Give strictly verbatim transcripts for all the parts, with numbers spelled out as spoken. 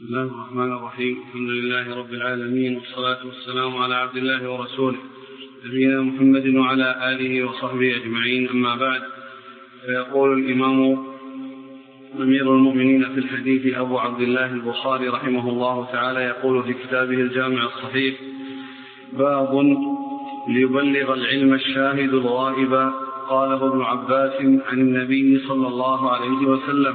بسم الله الرحمن الرحيم. الحمد لله رب العالمين، والصلاة والسلام على عبد الله ورسوله نبينا محمد وعلى آله وصحبه أجمعين، أما بعد. فيقول الإمام أمير المؤمنين في الحديث أبو عبد الله البخاري رحمه الله تعالى يقول في كتابه الجامع الصحيح: باب ليبلغ العلم الشاهد الغائب. قاله ابن عباس عن النبي صلى الله عليه وسلم.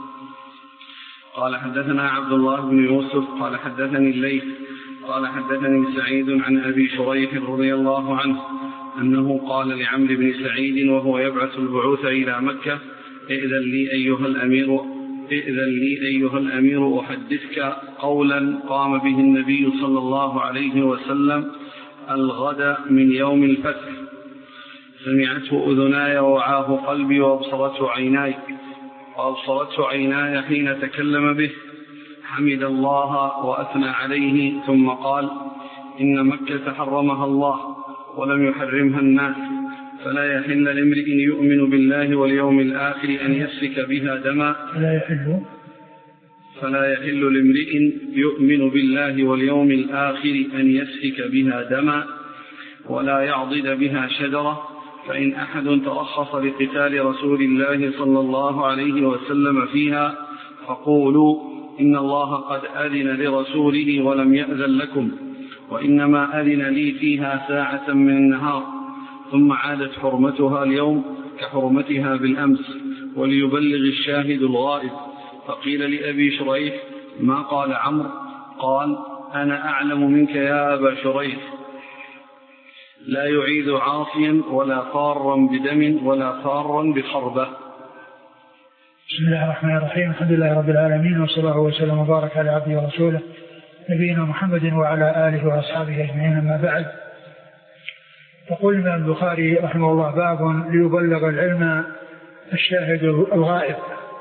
قال حدثنا عبد الله بن يوسف قال حدثني الليث قال حدثني سعيد عن أبي شريح رضي الله عنه أنه قال لعمرو بن سعيد وهو يبعث البعوث إلى مكة: ائذن لي أيها الأمير ائذن لي أيها الأمير أحدثك قولا قام به النبي صلى الله عليه وسلم الغد من يوم الفتح، سمعته أذناي ووعاه قلبي وأبصرته عيناي وأبصرته عيناي حين تكلم به، حمد الله وأثنى عليه، ثم قال: إن مكة حرمها الله ولم يحرمها الناس، فلا يحل لامرئ يؤمن بالله واليوم الآخر أن يسفك بها دما فلا يحل فلا يحل لامرئ يؤمن بالله واليوم الآخر أن يسفك بها دما ولا يعضد بها شجرة، فإن أحد ترخص لقتال رسول الله صلى الله عليه وسلم فيها فقولوا: إن الله قد أذن لرسوله ولم يأذن لكم، وإنما أذن لي فيها ساعة من النهار، ثم عادت حرمتها اليوم كحرمتها بالأمس، وليبلغ الشاهد الغائب. فقيل لأبي شريح: ما قال عمرو؟ قال: أنا أعلم منك يا أبا شريح، لا يعيد عاصيا ولا فارا بدم ولا فارا بخربة. بسم الله الرحمن الرحيم. الحمد لله رب العالمين، والصلاة والسلام وبارك على عبده ورسوله نبينا محمد وعلى آله وأصحابه أجمعين، أما بعد. يقول الإمام البخاري رحمه الله: باب ليبلغ العلم الشاهد الغائب.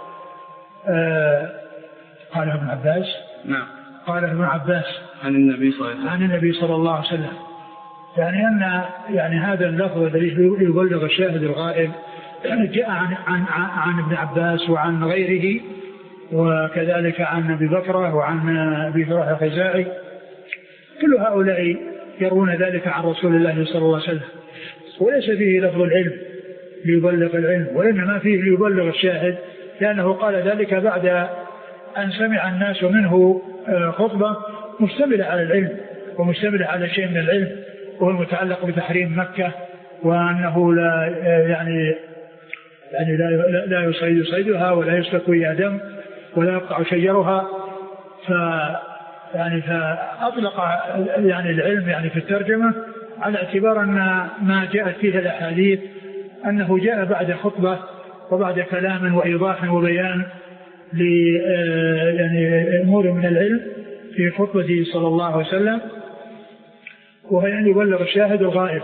آه قال ابن عباس. نعم. قال ابن عباس عن النبي صلى الله عليه وسلم. عن النبي صلى الله عليه وسلم. يعني أن يعني هذا اللفظ الذي يبلغ الشاهد الغائب يعني جاء عن عن عن ابن عباس وعن غيره، وكذلك عن أبي بكر وعن أبي شريح الخزاعي. كل هؤلاء يروون ذلك عن رسول الله صلى الله عليه وسلم، وليس فيه لفظ العلم ليبلغ العلم، وإنما فيه ليبلغ الشاهد، لأنه قال ذلك بعد أن سمع الناس منه خطبة مشتملة على العلم ومشتملة على شيء من العلم، وهو المتعلق بتحريم مكة، وأنه لا يعني يعني لا لا يصيد صيدها ولا يسفك بها دم ولا يقطع شجرها. ف يعني فأطلق يعني العلم يعني في الترجمة على اعتبار أن ما جاءت فيه الأحاديث أنه جاء بعد خطبة وبعد كلام وإيضاح وبيان ل يعني أمور من العلم في خطبته صلى الله عليه وسلم، وهي أن يبلغ الشاهد الغائب.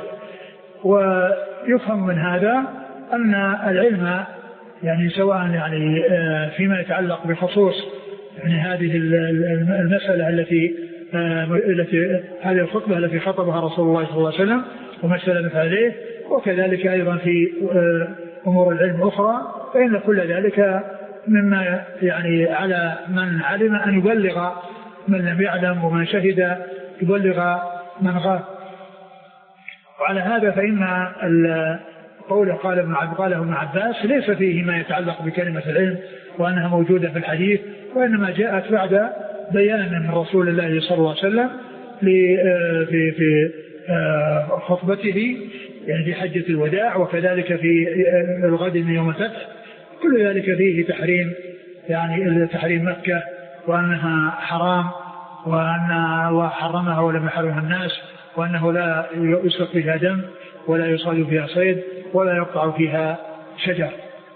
ويفهم من هذا أن العلم يعني سواء يعني فيما يتعلق بخصوص يعني هذه المسألة التي التي هذه الخطبة التي خطبها رسول الله صلى الله عليه وسلم ومسألة عليه، وكذلك أيضا في أمور العلم أخرى، فإن كل ذلك مما يعني على من علم أن يبلغ من لم يعلم، ومن شهد يبلغ من غاب. وعلى هذا فإن قوله قال ابن قاله ابن عباس ليس فيه ما يتعلق بكلمة العلم وأنها موجودة في الحديث، وإنما جاءت بعد بيان من رسول الله صلى الله عليه وسلم في في خطبته يعني في حجة الوداع، وكذلك في الغد من يوم الفتح. كل ذلك فيه تحريم يعني تحريم مكة، وأنها حرام، وأن وحرمها ولم يحرمها الناس، وأنه لا يسفك فيها دم ولا يصاد فيها صيد ولا يقطع فيها شجر.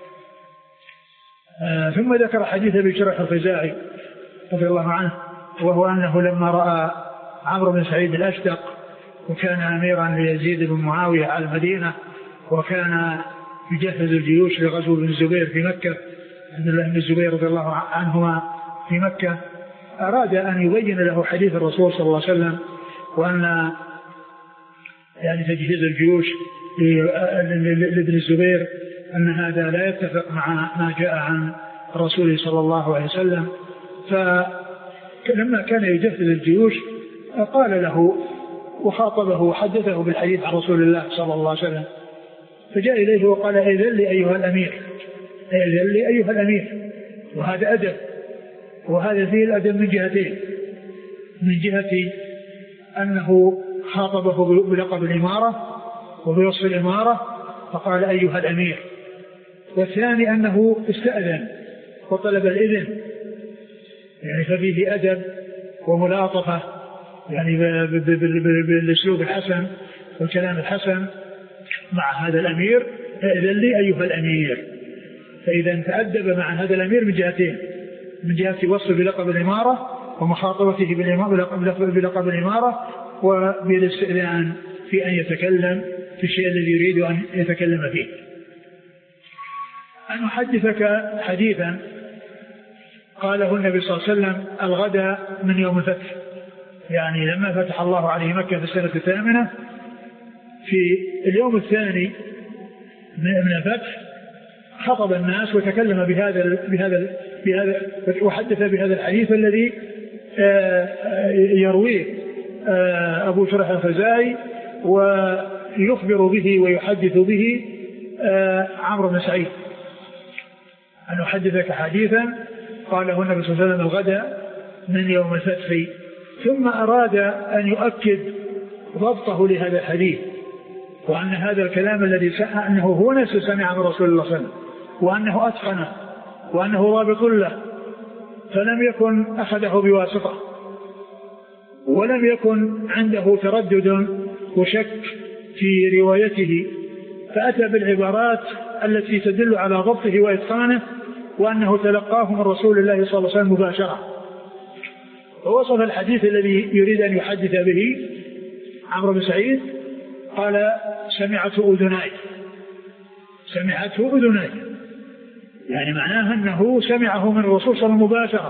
آه ثم ذكر حديث أبي شريح الخزاعي رضي الله عنه، وهو أنه لما رأى عمرو بن سعيد الأشدق وكان أميرا ليزيد بن معاوية على المدينة، وكان يجهز الجيوش لغزو بن الزبير في مكة، عبد الله بن الزبير رضي الله عنهما في مكة، أراد أن يبين له حديث الرسول صلى الله عليه وسلم، وأن يعني تجهيز الجيوش لابن الزبير أن هذا لا يتفق مع ما جاء عن الرسول صلى الله عليه وسلم. لما كان يجهز الجيوش قال له وخاطبه وحدثه بالحديث عن رسول الله صلى الله عليه وسلم، فجاء إليه وقال إذن لي أيها الأمير، إذن لي أيها الأمير. وهذا أدب، وهذا فيه الأدب من جهتين، من جهة أنه خاطبه بلقب الإمارة وبوصف الإمارة فقال أيها الأمير، والثاني أنه استأذن وطلب الإذن، يعني ففيه أدب وملاطفة يعني بالأسلوب الحسن والكلام الحسن مع هذا الأمير، إذن لي أيها الأمير. فإذا تأدب مع هذا الأمير من جهتين، من جهة وصف بلقب الإمارة ومخاطبته بلقب الإمارة وبالاستئذان في أن يتكلم في الشيء الذي يريد أن يتكلم فيه. أن أحدثك حديثا قاله النبي صلى الله عليه وسلم الغد من يوم الفتح، يعني لما فتح الله عليه مكة في السنة الثامنة في اليوم الثاني من الفتح خطب الناس وتكلم بهذا بهذا بهذا وحدث بهذا الحديث الذي يرويه أبو شرح الخزاعي ويخبر به ويحدث به عمرو بن سعيد. أن أحدثك حديثا قاله النبي صلى الله عليه وسلم الغد من يوم الفتح، ثم أراد أن يؤكد ضبطه لهذا الحديث، وأن هذا الكلام الذي سمع أنه هو نفسه سمع من رسول الله صلى الله عليه وسلم، وأنه أتقنه وأنه رابط له، فلم يكن أخذه بواسطة، ولم يكن عنده تردد وشك في روايته، فأتى بالعبارات التي تدل على ضبطه وإتقانه وأنه تلقاه من رسول الله صلى الله عليه وسلم مباشرة. ووصف الحديث الذي يريد أن يحدث به عمرو بن سعيد قال سمعته أذناي، سمعته أذناي، يعني معناه أنه سمعه من الرسول صلى الله عليه وسلم مباشرة.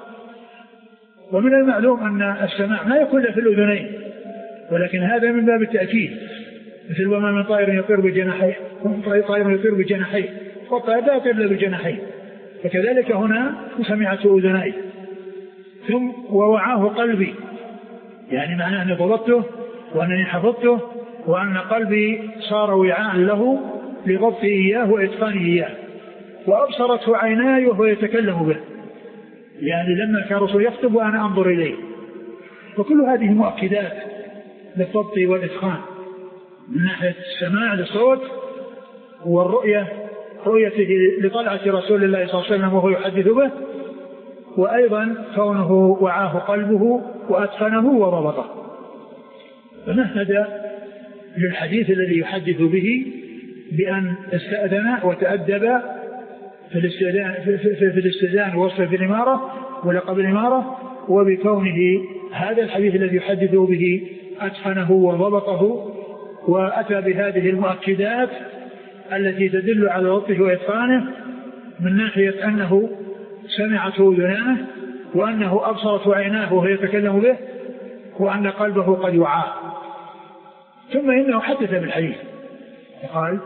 ومن المعلوم أن السماع ما يكون في الأذنين، ولكن هذا من باب التأكيد، مثل وما من طائر يطير بجناحيه، طائر يطير بجناحيه والطائر لا يطير إلا بجناحيه، فكذلك هنا سمعته أذناي. ثم ووعاه قلبي، يعني معناه أني ضبطته وأنني حفظته وأن قلبي صار وعاء له لضبط إياه وإتقانه إياه، وأبصرته عيناي وهو يتكلم به، يعني لما كان رسول يخطب وأنا أنظر إليه. وكل هذه مؤكدات للضبط والإتقان من ناحية السماع للصوت والرؤية، رؤيته لطلعة رسول الله صلى الله عليه وسلم وهو يحدث به، وأيضا كونه وعاه قلبه وأتقنه وضبطه. فمهد للحديث الذي يحدث به بأن استأذن وتأدب في الاستئذان, في الاستئذان ووصف الإمارة ولقب الإمارة، وبكونه هذا الحديث الذي يحدث به أتقنه وضبطه، وأتى بهذه المؤكدات التي تدل على ضبطه وإتقانه من ناحية أنه سمعته أذناه وأنه أبصرت عيناه وهو يتكلم به وأن قلبه قد وعاه. ثم إنه حدث بالحديث قال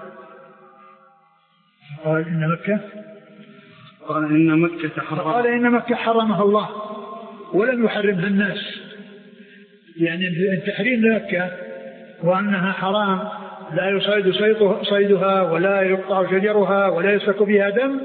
قال إن مكة قال إن مكة حرمها قال إن مكة حرمها الله ولم يحرمها الناس، يعني التحريم لمكة وأنها حرام لا يصيد صيدها ولا يقطع شجرها ولا يسفك فيها دم،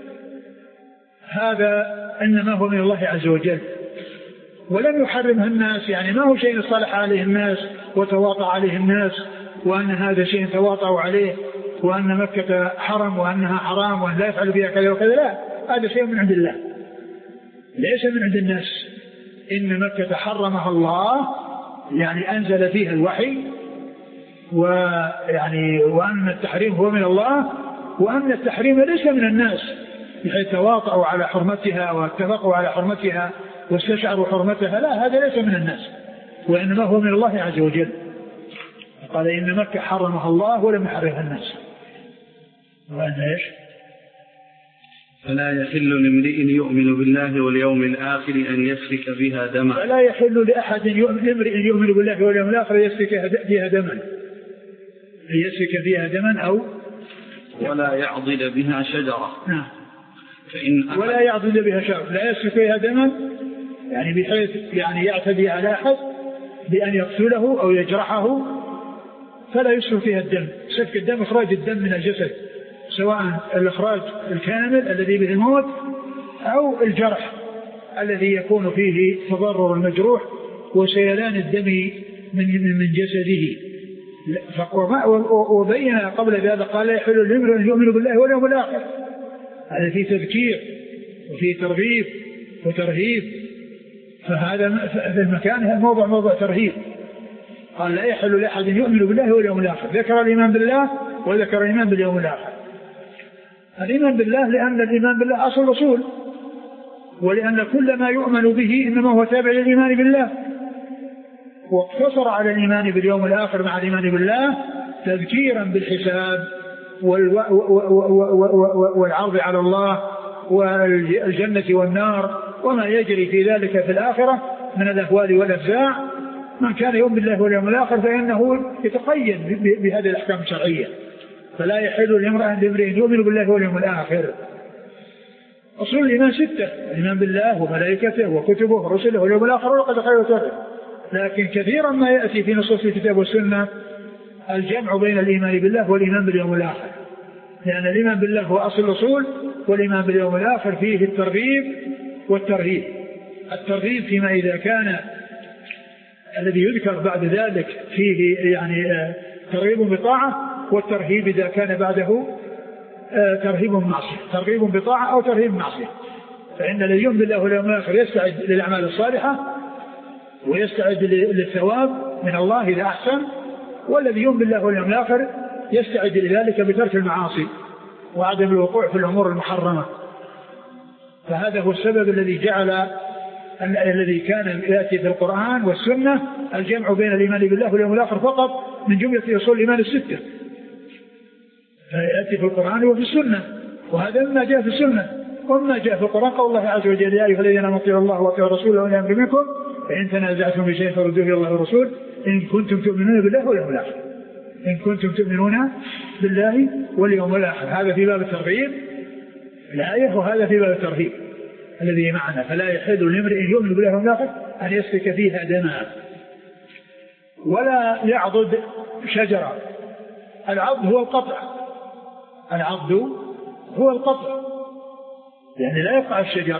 هذا إنما هو من الله عز وجل، ولم يحرمها الناس، يعني ما هو شيء صلح عليه الناس وتواطع عليه الناس وأن هذا شيء تواطعوا عليه وأن مكة حرم وأنها حرام وأن لا يفعل فيها كذا وكذا، لا، هذا شيء من عند الله ليس من عند الناس. إن مكة حرمها الله، يعني أنزل فيها الوحي، ويعني وأن التحريم هو من الله، وأن التحريم ليس من الناس بحيث تواطعوا على حرمتها واتفقوا على حرمتها واستشعروا حرمتها، لا، هذا ليس من الناس وإنما هو من الله عز وجل. قال إن مكة حرمها الله ولم يحرمها الناس. وأن إيش؟ فلا يحل لامرئ يؤمن بالله واليوم الآخر أن يسفك بها دما. فلا يحل لأحد امرئ يؤمن بالله واليوم الآخر يسفك بها دما، يسفك بها دما أو ولا يعضد بها شجرة. نعم. فإن ولا يعضد بها شجرة، لا يسفك بها دما يعني بحيث يعني يعتدي على أحد بأن يقتله أو يجرحه فلا يسرف فيها الدم. سفك الدم إخراج الدم من الجسد، سواء الإخراج الكامل الذي به الموت أو الجرح الذي يكون فيه تضرر المجروح وسيلان الدم من من جسده. وبين قبل ذلك قال: لا يحل لامرئ أن يؤمن بالله واليوم الآخر. هذا فيه تذكير وفيه ترغيب وترهيب، فهذا في المكان الموضع موضع ترهيب. قال: لا يحل لأحد يؤمن بالله واليوم الآخر. ذكر الإيمان بالله وذكر الإيمان باليوم الآخر. الإيمان بالله لأن الإيمان بالله أصل رسول، ولأن كل ما يؤمن به إنما هو تابع للإيمان بالله، واقتصر على الإيمان باليوم الآخر مع الإيمان بالله تذكيرا بالحساب والعرض على الله والجنة والنار وما يجري في ذلك في الآخرة من الأهوال والأفزاع. من كان يؤمن بالله واليوم الآخر فإنه يتقيد بهذه الأحكام الشرعية. فلا يحل لامرئ يؤمن بالله واليوم الآخر. أصول الإيمان ستة: الإيمان بالله وملائكته وكتبه ورسله واليوم الآخر والقدر خير وشر. لكن كثيرا ما يأتي في نصوص الكتاب والسنة الجمع بين الإيمان بالله والإيمان باليوم الآخر، لأن الإيمان بالله هو أصل الأصول، والإيمان باليوم الآخر فيه الترغيب والترهيب. الترغيب فيما إذا كان الذي يذكر بعد ذلك فيه يعني ترغيب بطاعة، والترهيب إذا كان بعده ترهيب معصية، ترغيب بطاعة أو ترهيب معصية. فإن الذي يؤمن بالله واليوم الآخر يستعد للأعمال الصالحة ويستعد للثواب من الله إذا أحسن، والذي يؤمن بالله واليوم الآخر يستعد لذلك بترك المعاصي وعدم الوقوع في الأمور المحرمة. فهذا هو السبب الذي جعل الذي كان يأتي في القرآن والسنة الجمع بين الإيمان بالله واليوم الآخر فقط من جملة أصول الإيمان الستة، فيأتي في القرآن وفي السنة، وهذا مما جاء في السنة. وما جاء في القرآن قول الله عز وجل: يا أيها الذين آمنوا اطيعوا الله وأطيعوا الرسول وأولي الأمر منكم فإن تنازعتم في شيء فردوه إلى الله والرسول إن كنتم تؤمنون بالله واليوم الآخر. إن كنتم تؤمنون بالله واليوم الآخر. هذا في باب الترغيب الآية، وهذا في باب الترهيب الذي معنا. فلا يحل لامرئ يؤمن بالله واليوم الآخر أن يسفك فيها دماء ولا يعضد شجرة. العض هو القطع، العض هو القطع، يعني لا يقطع الشجر،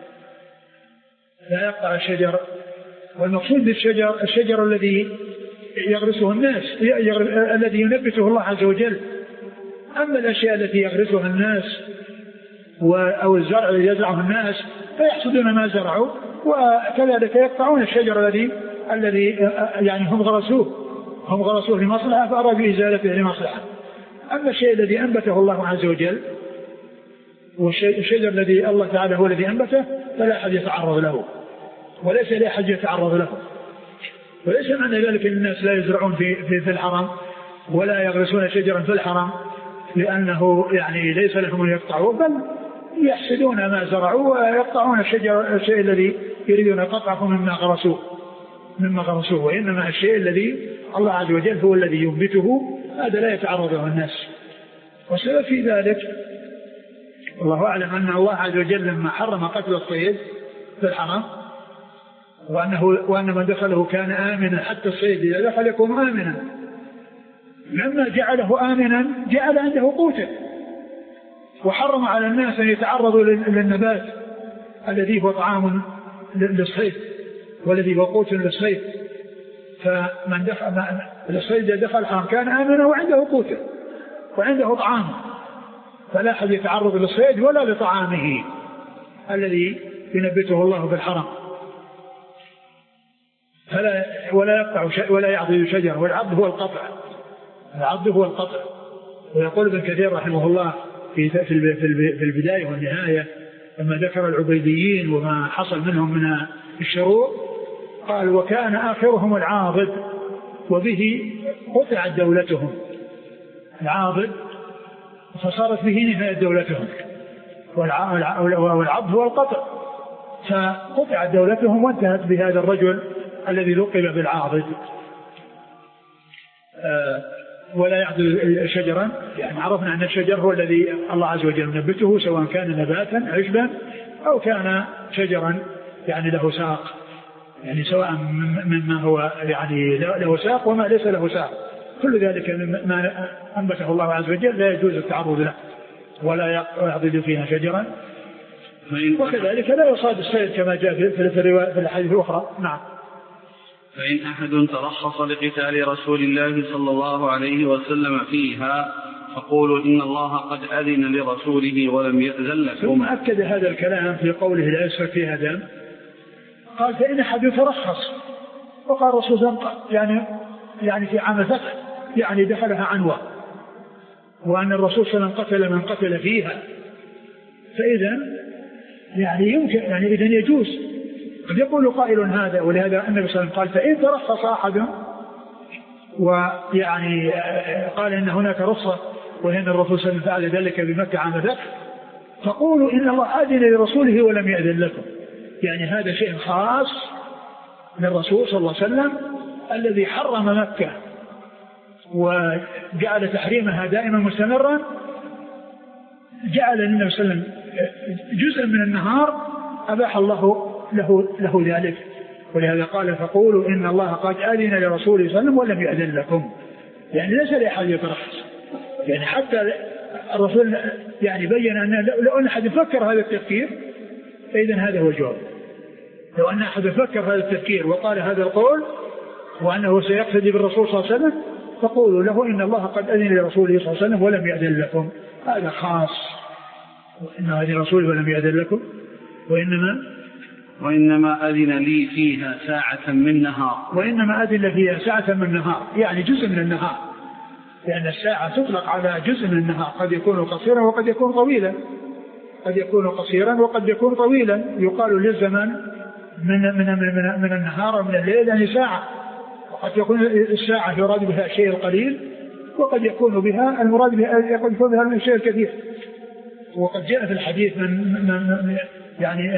لا يقطع الشجر. والمقصود بالشجر الشجر الذي يغرسه الناس، الذي ينبته الله عز وجل. أما الأشياء التي يغرسها الناس أو الزرع الذي يزرعه الناس فيحصدون ما زرعوا، وكذلك يقطعون الشجر الذي الذي يعني هم غرسوه هم غرسوه لمصلحة فأرادوا إزالته لمصلحة. أما الشيء الذي أنبته الله عز وجل والشجر الذي الله تعالى هو الذي أنبته فلا أحد يتعرض له، وليس لأحد يتعرض له. وليس معنى ذلك أن الناس لا يزرعون في, في, في الحرم ولا يغرسون شجرا في الحرم لأنه يعني ليس لهم أن يقطعوه، بل يحسدون ما زرعوا ويقطعون الشجر الشيء الذي يريدون قطعه مما غرسوه مما غرسوه وإنما الشيء الذي الله عز وجل هو الذي ينبته، هذا لا يتعرض له الناس. والسبب في ذلك الله أعلم أن الله عز وجل لما حرم قتل الصيد في الحرم وأنه وأن من دخله كان آمنا، حتى الصيد إذا دخل يكون آمنا، لما جعله آمنا جعل عنده قوته، وحرم على الناس أن يتعرضوا للنبات الذي هو طعام للصيد والذي هو قوت للصيد. فمن دخل الصيد إذا دخل الحرم كان آمنا وعنده قوته وعنده طعامه، فلا أحد يتعرض للصيد ولا لطعامه الذي ينبته الله في الحرم. فلا ولا يقطع ولا يعضد شجر، والعض هو القطع، العض هو القطع. ويقول ابن كثير رحمه الله في في البداية والنهاية لما ذكر العبيديين وما حصل منهم من الشرور قال: وكان آخرهم العاضد وبه قطعت دولتهم. العاضد فصارت به نهاية دولتهم، والعض هو القطع، فقطعت دولتهم وانتهت بهذا الرجل الذي لقب بالعاضد. آه ولا يعضد شجرا، يعني عرفنا أن الشجر هو الذي الله عز وجل نبته، سواء كان نباتا عشبا أو كان شجرا يعني له ساق، يعني سواء مما هو يعني له ساق وما ليس له ساق، كل ذلك ما أنبته الله عز وجل لا يجوز التعرض له ولا يعضد فيها شجرا، وكذلك لا يصاد الصيد كما جاء في الرواية في الحديث الأخرى. نعم. فإن أحد ترخص لقتال رسول الله صلى الله عليه وسلم فيها فقولوا إن الله قد أذن لرسوله ولم يأذن لكم. ثم أكد هذا الكلام في قوله لا يسفك فيها دم، قال فإن أحد ترخص، وقال الرسول يعني يعني في عام الفتح يعني دخلها عنوة، وأن الرسول صلى الله عليه وسلم قتل من قتل فيها، فإذا يعني يمكن يعني إذن يجوز. قد يقول قائل هذا، ولهذا النبي صلى الله عليه وسلم قال فإن ترخص أحد، ويعني قال إن هناك رخصة وإن الرسول صلى الله عليه وسلم فعل ذلك بمكة عام الفتح، فقولوا إن الله أذن لرسوله ولم يأذن لكم، يعني هذا شيء خاص للرسول صلى الله عليه وسلم الذي حرم مكة وجعل تحريمها دائما مستمرا، جعل النبي صلى الله عليه وسلم جزءا من النهار أباح الله له, له ذلك، ولهذا قال فقولوا إن الله قد أذن لرسوله صلى الله عليه وسلم ولم يأذن لكم، يعني ليس لأحد يترخص، يعني حتى الرسول يعني بين أن لو أن أحد فكر هذا التفكير فإذا هذا هو الجواب. لو أن أحد فكر هذا التفكير وقال هذا القول وأنه سيقتدي بالرسول صلى الله عليه وسلم فقولوا له إن الله قد أذن لرسوله صلى الله عليه وسلم ولم يأذن لكم، هذا خاص، إن أذن رسوله ولم يأذن لكم، وإنما وإنما أذن لي فيها ساعة من نهار، وإنما أذن فيها ساعة من نهار، يعني جزء من النهار، لأن الساعة تطلق على جزء من النهار، قد يكون قصيرا وقد يكون طويلا، قد يكون قصيرا وقد يكون طويلا، يقال للزمن من من من, من النهار ومن الليل يعني ساعة، وقد يكون الساعة يراد بها الشيء القليل، وقد يكون بها المراد بها يقول يكون بها الشيء الكثير. وقد جاء في الحديث من, من يعني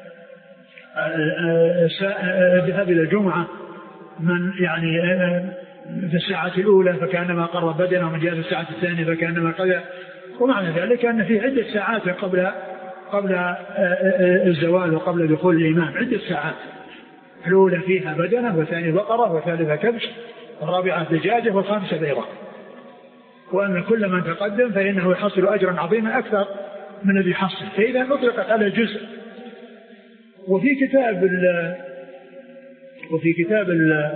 الذهاب إلى الجمعة من يعني في الساعة الأولى فكأنما قرب بدنه، ومن جاء في الساعة الثانية فكأنما قذى، ومعنى ذلك أن في عدة ساعات قبل قبل الزوال وقبل دخول الإمام، عدة ساعات، الأولى فيها بدنة، والثانية بقرة، والثالثة كبش، والرابعة دجاجة، والخامسة بيضة، وأن كل من تقدم فإنه يحصل أجرا عظيما أكثر من الذي يحصل، فإذا أطلقت على جزء. وفي كتاب ال وفي كتاب ال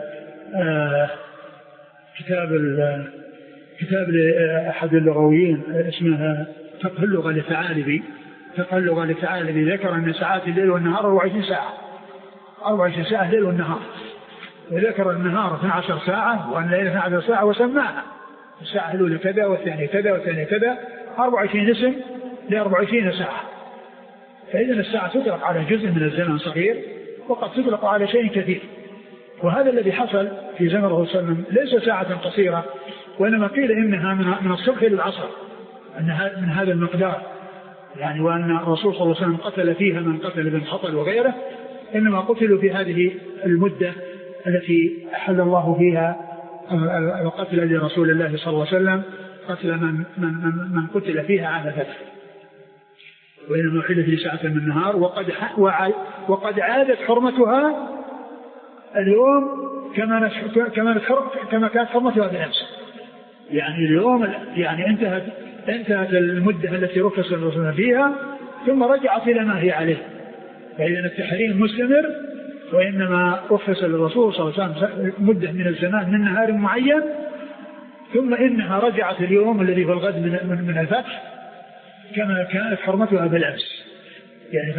كتاب ال كتاب أحد اللغويين اسمه فقه اللغة للثعالبي، فقه اللغة للثعالبي ذكر أن ساعات الليل والنهار أربعة وعشرين ساعة، أربعة وعشرين ساعة الليل والنهار، وذكر النهار اثنتي عشرة ساعة وأن الليل اثنتي عشرة ساعة وسماها الساعة الأولى كذا والثانية كذا والثانية كذا، أربعة وعشرين اسم ل أربعة وعشرين ساعة. فإذا الساعة تطلق على جزء من الزمن صغير وقد تطلق على شيء كثير، وهذا الذي حصل في زمن الرسول صلى الله عليه وسلم ليس ساعة قصيرة، وإنما قيل إنها من الصبح إلى العصر، أنها من هذا المقدار يعني، وأن الرسول صلى الله عليه وسلم قتل فيها من قتل بن خطل وغيره، إنما قتلوا في هذه المدة التي أحل الله فيها وقتل لرسول الله صلى الله عليه وسلم، قتل من, من, من, من قتل فيها عام الفتح، وإنما أحلت لي ساعة من النهار، وقد, وقد عادت حرمتها اليوم كما كما كما كانت حرمتها بالأمس، يعني اليوم يعني انتهت انتهت المدة التي رخص الرسول فيها ثم رجعت إلى ما هي عليه، فإذا التحريم مستمر، وإنما رخص للرسول صلى الله عليه وسلم مدة من الزمان من نهار معين، ثم إنها رجعت اليوم الذي هو الغد من من الفتح كما كانت حرمتها بالأمس، يعني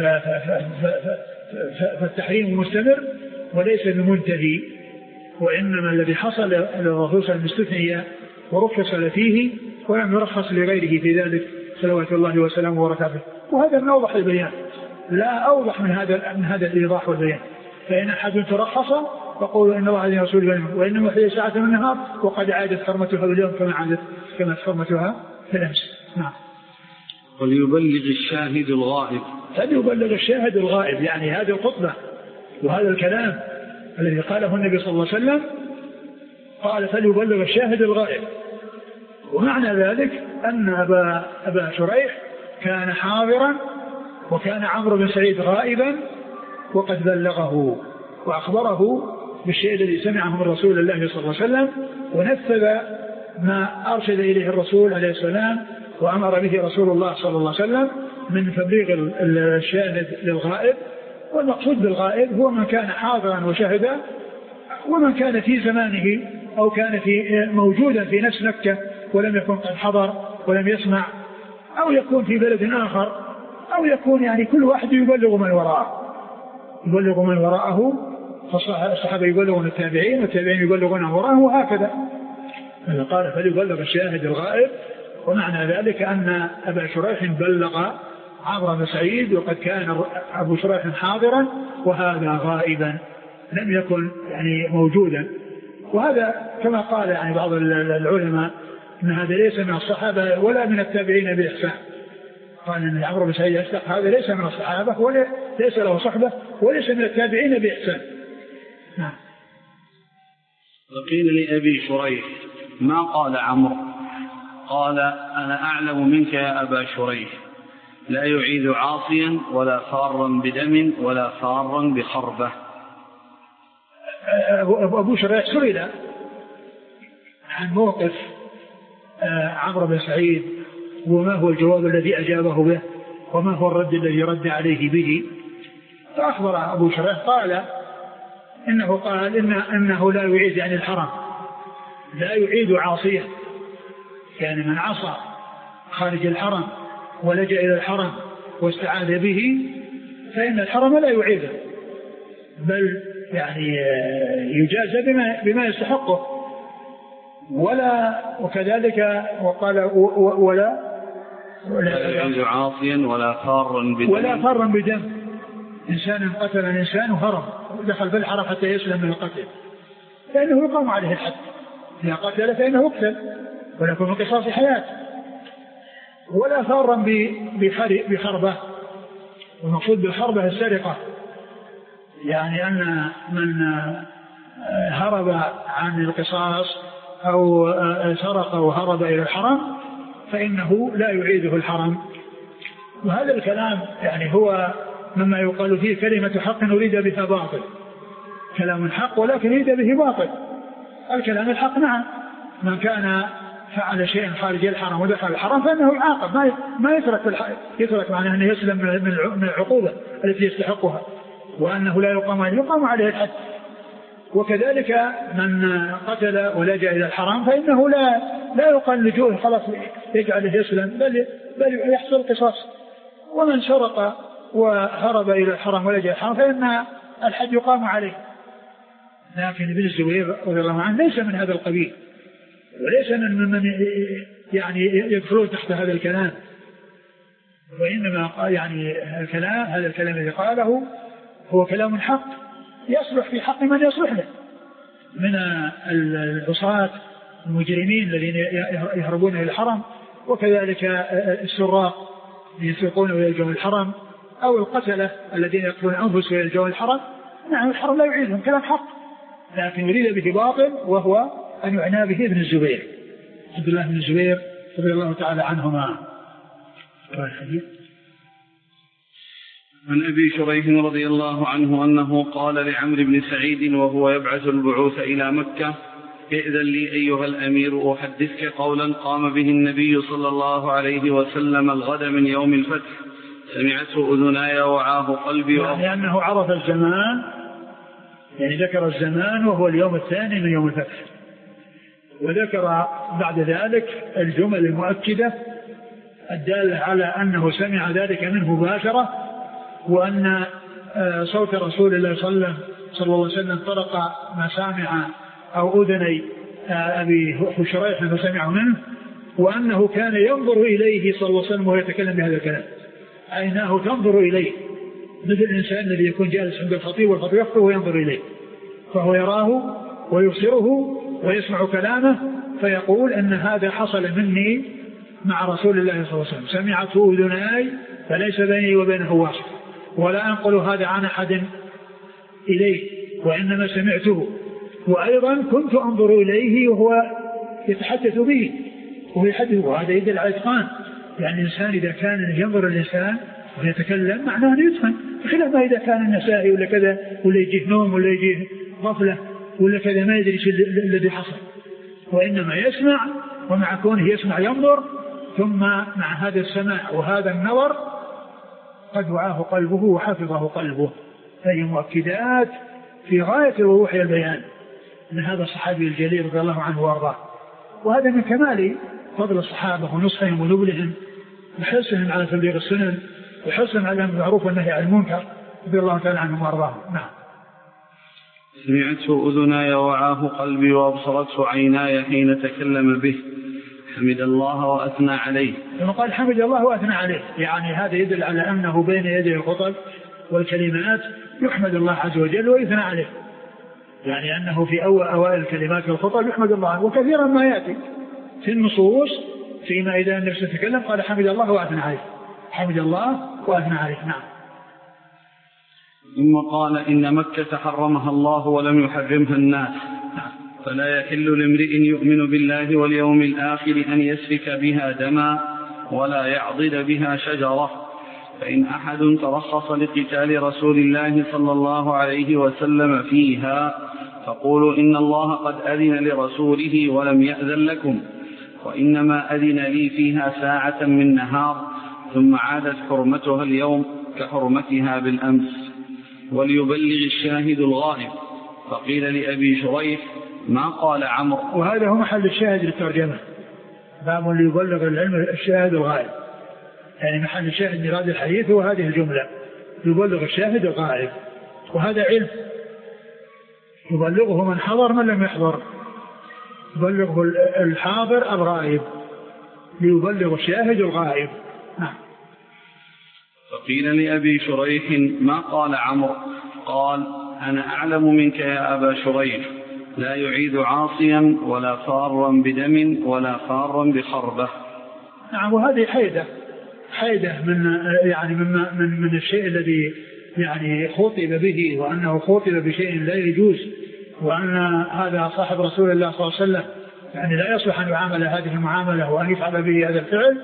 فالتحريم مستمر وليس بمنتهي، وإنما الذي حصل للرسول صلى الله عليه وسلم استثني ورخص فيه ولم يرخص لغيره في ذلك صلوات الله وسلامه وبركاته. وهذا من أوضح البيان، لا أوضح من هذا من هذا الإيضاح والبيان. فإن أحد ترخص فقولوا إن الله أذن رسوله، وإنما هي ساعة من النهار وقد عادت حرمتها باليوم كما عادت كما حرمتها في الأمس. نعم. وليبلغ الشاهد الغائب، فليبلغ الشاهد الغائب، يعني هذه الخطبة وهذا الكلام الذي قاله النبي صلى الله عليه وسلم، قال فليبلغ الشاهد الغائب، ومعنى ذلك أن أبا, أبا شريح كان حاضرا، وكان عمرو بن سعيد غائبا، وقد بلغه وأخبره بالشيء الذي سمعه من رسول الله صلى الله عليه وسلم، ونفذ ما أرشد إليه الرسول عليه السلام وأمر به رسول الله صلى الله عليه وسلم من تبليغ الشاهد للغائب. والمقصود بالغائب هو من كان حاضرا وشهدا، ومن كان في زمانه أو كان في موجودا في نفس مكة ولم يكن قد حضر ولم يسمع، أو يكون في بلد آخر، أو يكون يعني كل واحد يبلغ من وراءه يبلغ من وراءه فالصحابة يبلغون التابعين والتابعين يبلغون من وراءه، وهكذا. قال فليبلغ الشاهد الغائب. ومعنى ذلك أن أبا شريح بلغ عمرو بن سعيد، وقد كان أبو شريح حاضرا وهذا غائبا لم يكن يعني موجودا. وهذا كما قال يعني بعض العلماء أن هذا ليس من الصحابة ولا من التابعين بإحسان. قال أن عمرو بن سعيد هذا ليس من الصحابة وليس له صحبة وليس من التابعين بإحسان. نعم. وقيل لأبي شريح ما قال عمرو؟ قال أنا أعلم منك يا أبا شريح، لا يعيد عاصيا ولا فارا بدم ولا فارا بخربة. أبو شريح سئل عن موقف عمرو بن سعيد وما هو الجواب الذي أجابه به وما هو الرد الذي رد عليه به، فأخبر أبو شريح قال إنه قال إن أنه لا يعيد يعني الحرم، لا يعيد عاصيا، يعني من عصى خارج الحرم ولجأ إلى الحرم واستعاذ به فإن الحرم لا يعيده، بل يعني يجازى بما, بما يستحقه. ولا وكذلك وقال ولا ولا يعيد عاصيا ولا فارا بدم ولا فارا بدم. إنسان قتل الإنسان وهرب ودخل في الحرم حتى يسلم من القتل فإنه يقام عليه الحد، إذا قتل فإنه يقتل ولكن من قصاص حياة. ولا فارا بخربة، والمقصود بالخربة السرقة، يعني أن من هرب عن القصاص أو سرق وهرب إلى الحرم فإنه لا يعيده الحرم. وهذا الكلام يعني هو مما يقال فيه كلمة حق أريد بها باطل، كلام حق ولكن أريد به باطل. الكلام الحق نعم، من كان فعل شيئا خارج الحرم ودخل الحرم فإنه يعاقب، ما ما يترك يترك معناه أنه يسلم من العقوبة التي يستحقها، وأنه لا يقام عليه يقام عليه الحد. وكذلك من قتل ولجأ إلى الحرام فإنه لا لا يقال لجوه خلاص يجعله يسلم، بل بل يحصل قصاص. ومن سرق وهرب إلى الحرم ولجأ الحرام فإن الحد يقام عليه. لكن ابن الزبير رضي الله عنه ليس من هذا القبيل، وليس من من يعني يدخلون تحت هذا الكلام، وإنما يعني الكلام هذا الكلام الذي قاله هو كلام حق يصلح في حق من يصلح له من العصاة المجرمين الذين يهربون إلى الحرم، وكذلك السراق يسرقون ويلجون الحرم، أو القتلة الذين يقتلون أنفسهم ويلجون الحرم. نعم الحرم لا يعيدهم، كلام حق، لكن يريد به باطل، وهو أن يعنى به ابن الزبير عبد الله بن الزبير رضي الله تعالى عنهما. عن أبي شريح رضي الله عنه أنه قال لعمرو بن سعيد وهو يبعث البعوث إلى مكة: ائذن لي أيها الأمير أحدثك قولا قام به النبي صلى الله عليه وسلم الغد من يوم الفتح، سمعته أذناي وعاه قلبي. يعني أنه عرف الزمان، يعني ذكر الزمان وهو اليوم الثاني من يوم الفتح، وذكر بعد ذلك الجمل المؤكدة الدالة على أنه سمع ذلك منه مباشرة، وأن صوت رسول الله صلى الله عليه وسلم طرق مسامع أو أذني أبي شريح فسمعه منه، وأنه كان ينظر إليه صلى الله عليه وسلم وهو يتكلم بهذا الكلام، عيناه تنظر إليه مثل الإنسان الذي يكون جالس عند الخطيب والخطيب يخطب وينظر إليه، فهو يراه ويبصره ويسمع كلامه، فيقول أن هذا حصل مني مع رسول الله صلى الله عليه وسلم، سمعته أذناي فليس بيني وبينه واسطة، ولا أنقل هذا عن أحد إليه، وإنما سمعته، وأيضا كنت أنظر إليه وهو يتحدث به وهو يحدث، وهذا يدل على الإتقان. يعني الإنسان إذا كان ينظر الإنسان ويتكلم معناه أنه يتقن، بخلاف ما إذا كان النسائي ولا كذا ولا يجيه نوم ولا يجيه غفلة ولا كذا ما يدري شيء الذي حصل، وإنما يسمع، ومع كونه يسمع ينظر، ثم مع هذا السماع وهذا النظر قد وعاه قلبه وحفظه قلبه. فهي مؤكدات في غاية الوضوح والبيان أن هذا الصحابي الجليل رضي الله عنه وارضاه. وهذا من كمال فضل الصحابة ونصحهم ونبلهم وحرصهم على تبليغ السنن وحرصهم على المعروف والنهي عن المنكر رضي الله تعالى عنهم وارضاهم. نعم. سمعته أذناي ووعاه قلبي وأبصرته عيناي حين تكلم به، حمد الله وأثنى عليه. لما قال حمد الله وأثنى عليه، يعني هذا يدل على أنه بين يدي الخطب والكلمات يحمد الله عز وجل ويثنى عليه، يعني أنه في أول أوائل الكلمات والخطب يحمد الله. وكثيرا ما يأتي في النصوص فيما إذا النفس تتكلم قال حمد الله وأثنى عليه، حمد الله وأثنى عليه. نعم. ثم قال إن مكة حرمها الله ولم يحرمها الناس، فلا يحل لامرئ يؤمن بالله واليوم الآخر أن يسفك بها دما ولا يعضد بها شجرة. فإن أحد ترخص لقتال رسول الله صلى الله عليه وسلم فيها فقولوا إن الله قد أذن لرسوله ولم يأذن لكم، وإنما أذن لي فيها ساعة من نهار ثم عادت حرمتها اليوم كحرمتها بالأمس، وليبلغ الشاهد الغائب. فقيل لأبي شريح ما قال عمرو. وهذا هو محل الشاهد للترجمة، باب ليبلغ العلم الشاهد الغائب، يعني محل الشاهد لهذا الحديث هو هذه الجملة يبلغ الشاهد الغائب. وهذا علم يبلغه من حضر من لم يحضر، يبلغه الحاضر الغائب، ليبلغ الشاهد الغائب. نعم. فقيل لأبي شريح ما قال عمرو؟ قال أنا أعلم منك يا أبا شريح، لا يعيد عاصيا ولا فارا بدم ولا فارا بخربة. نعم. وهذه حيدة حيدة من يعني من من من الشيء الذي يعني خطب به، وأنه خطب بشيء لا يجوز، وأن هذا صاحب رسول الله صلى الله عليه وسلم يعني لا يصلح أن يعامل هذه المعاملة وأن يفعل به هذا الفعل.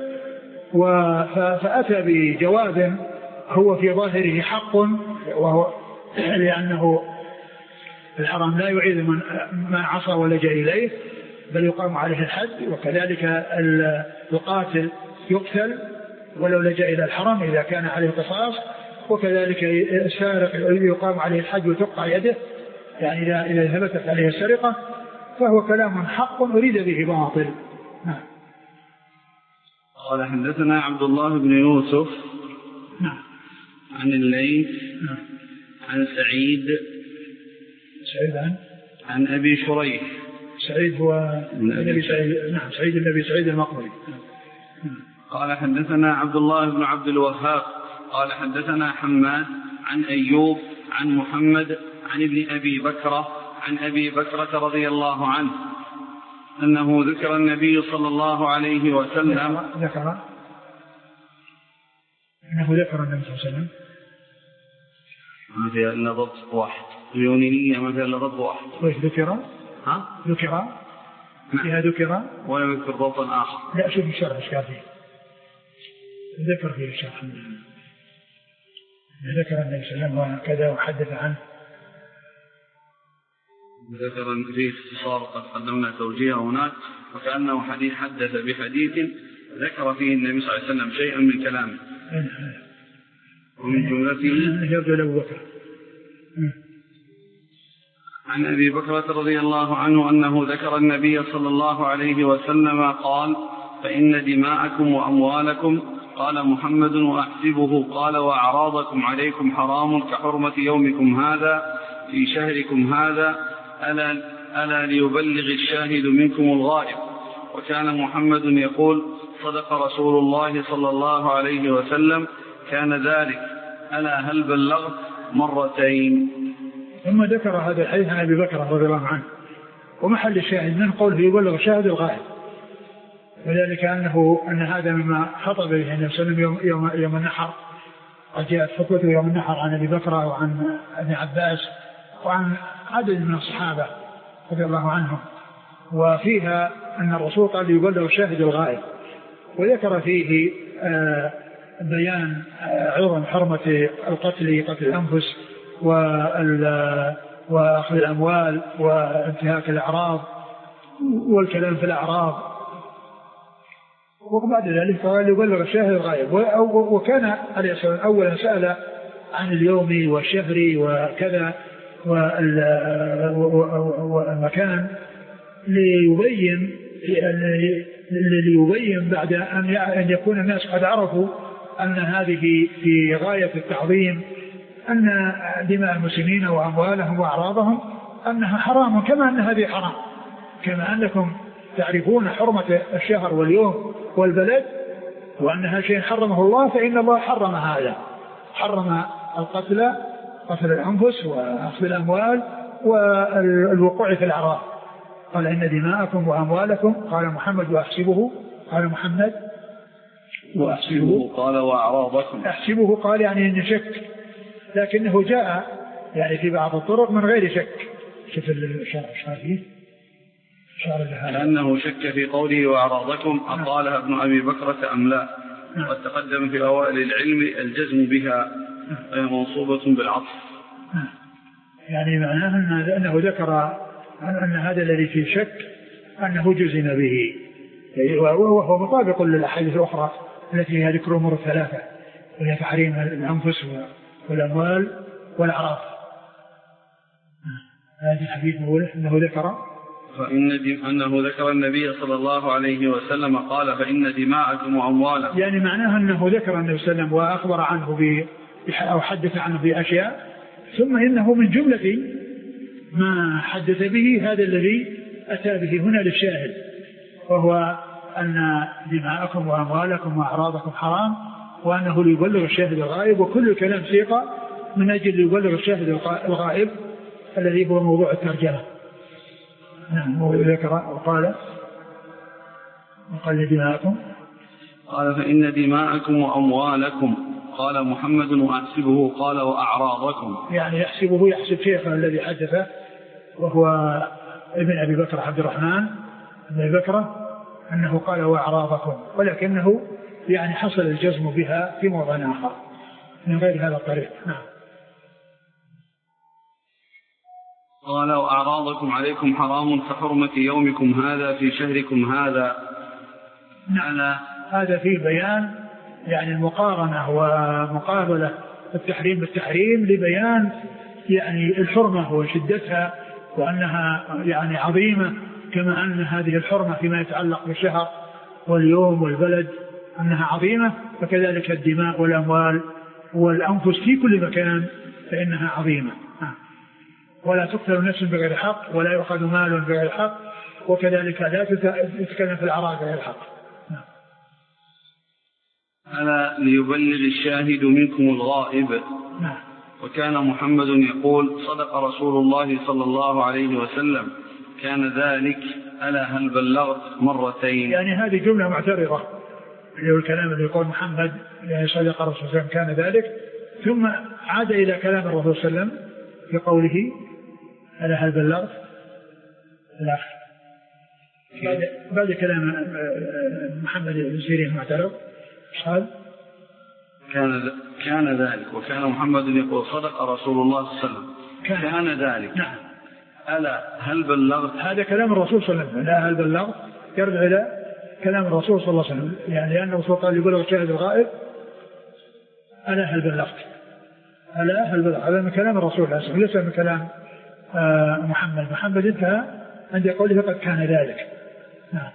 فأتى بجواب هو في ظاهره حق، وهو لأنه الحرام لا يعيد من ما عصى ولجأ إليه بل يقام عليه الحد، وكذلك القاتل يقتل ولو لجأ إلى الحرم إذا كان عليه قصاص، وكذلك السارق يقام عليه الحد وتقطع يده يعني إذا ثبتت عليه السرقة. فهو كلام حق أريد به باطل. نعم. قال حدثنا عبد الله بن يوسف نعم عن الليث نعم عن سعيد سعيد عن عن أبي شريح. سعيد هو النبي سعيد. نعم سعيد النبي سعيد المقبري. قال حدثنا عبد الله بن عبد الوهاب قال حدثنا حماد عن أيوب عن محمد عن ابن أبي بكرة عن أبي بكرة رضي الله عنه أنه ذكر النبي صلى الله عليه وسلم ذكر أنه ذكر النبي صلى الله عليه وسلم مثل إلا ضبط واحد اليونينية مثل إلا ضبط واحد. وإيش ذكر؟ ها؟ ذكر فيها ذكر ولا يذكر ضبطا آخر. لا شوف الشرح إيش قال فيه. ذكر فيه الشرح ذكر النبي صلى الله عليه وسلم وكذا وحدث عنه. ذكر فيه اختصار قد قدمنا توجيه هناك، وكأنه حديث حدث بحديث ذكر فيه النبي صلى الله عليه وسلم شيئا من كلامه ومن جملته يرجو لأبو بكر. عن أبي بكرة رضي الله عنه أنه ذكر النبي صلى الله عليه وسلم قال فإن دماءكم وأموالكم قال محمد وأحسبه قال وأعراضكم عليكم حرام كحرمة يومكم هذا في شهركم هذا ألا, ألا ليبلغ الشاهد منكم الغائب. وكان محمد يقول صدق رسول الله صلى الله عليه وسلم كان ذلك ألا هل بلغت مرتين. ثم ذكر هذا الحديث عن أبي بكر رضي الله عنه، ومحل الشاهد من قوله يبلغ الشاهد الغائب، وذلك أنه أن هذا مما خطب به النبي صلى الله عليه وسلم يوم, يوم, يوم النحر. قد جاءت خطبته يوم النحر عن أبي بكر وعن ابن عباس وعن عدد من الصحابة رضي الله عنهم، وفيها أن الرسول قال يبلغ الشاهد الغائب، وذكر فيه آآ بيان عظم حرمة القتل قتل الأنفس وأخذ الأموال وانتهاك الأعراض والكلام في الأعراض. وبعد ذلك قال يبلغ الشاهد الغائب. وكان عليه الصلاة والسلام أولا سأل عن اليوم والشهر وكذا والمكان ليبين ليبين بعد أن يكون الناس قد عرفوا أن هذه في غاية التعظيم، أن دماء المسلمين وأموالهم وأعراضهم أنها حرام كما أن هذه حرام، كما أنكم تعرفون حرمة الشهر واليوم والبلد وأنها شيء حرمه الله، فإن الله حرم هذا، حرم القتل قتل الأنفس وأخذ الأموال والوقوع في الأعراض. قال إن دماءكم وأموالكم، قال محمد وأحسبه، قال محمد وأحسبه قال وأعراضكم، أحسبه قال يعني إن شك، لكنه جاء يعني في بعض الطرق من غير شك. شوف الشارع فيه لأنه شك في قوله وأعراضكم أقالها ابن أبي بكرة أم لا، قد تقدم في أوائل العلم الجزم بها منصوبة بالعطف. يعني معناه أنه ذكر أن هذا الذي فيه شك أنه جزم به، وهو مطابق للأحاديث الأخرى التي فيها ذكر أمور الثلاثة وهي تحريم الأنفس والأموال والأعراض. هذا الحديث يقول أنه ذكر فإن أنه ذكر النبي صلى الله عليه وسلم قال فإن دماءكم وأموالكم، يعني معناها أنه ذكر النبي صلى الله عليه وسلم وأخبر عنه ب أو حدث عنه بأشياء، ثم إنه من جملة ما حدث به هذا الذي أتى به هنا للشاهد، وهو أن دماءكم وأموالكم وأعراضكم حرام، وأنه ليبلغ الشاهد الغائب، وكل الكلام سيقى من أجل ليبلغ الشاهد الغائب الذي هو موضوع الترجمة. نعم. وذكر وقال وقال دماءكم، قال فإن دماءكم وأموالكم، قال محمد وأحسبه قال وأعراضكم، يعني يحسبه يحسب شيخه الذي حدثه وهو ابن أبي بكر عبد الرحمن ابن أبي بكر أنه قال وأعراضكم، ولكنه يعني حصل الجزم بها في موضع آخر من غير هذا الطريق. نعم. قال وأعراضكم عليكم حرام كحرمة يومكم هذا في شهركم هذا. نعم. هذا فيه بيان يعني المقارنة ومقابلة التحريم بالتحريم لبيان يعني الحرمة وشدتها، وأنها يعني عظيمة، كما أن هذه الحرمة فيما يتعلق بالشهر واليوم والبلد أنها عظيمة، فكذلك الدماء والأموال والأنفس في كل مكان فإنها عظيمة. ولا تقتل نفس بغير حق، ولا يؤخذ مال بغير حق، وكذلك لا تتكلم في الأعراض بغير حق. ألا ليبلغ الشاهد منكم الغائب. نعم. وكان محمد يقول صدق رسول الله صلى الله عليه وسلم كان ذلك ألا هل بلغت مرتين. يعني هذه جملة معترضة، اللي هو الكلام اللي يقول محمد يعني صدق الرسول صلى الله عليه وسلم كان ذلك، ثم عاد إلى كلام الرسول صلى الله عليه وسلم في قوله ألا هل بلغت الآخر. بعد كلام محمد بن سيرين معترض قال كان كان ذلك. وكان محمد يقول صدق رسول الله صلى الله عليه وسلم كان, كان ذلك. نعم. ألا هل بلغت، هذا كلام الرسول صلى الله عليه وسلم. لا هل بلغت يرجع إلى كلام الرسول صلى الله عليه وسلم، يعني لأن الرسول قال يبلغ الشاهد الغائب ألا هل بلغت، ألا هل بلغت. هذا من كلام الرسول صلى الله عليه وسلم ليس من كلام آه محمد. محمد انتهى عند قوله قد كان ذلك. نعم.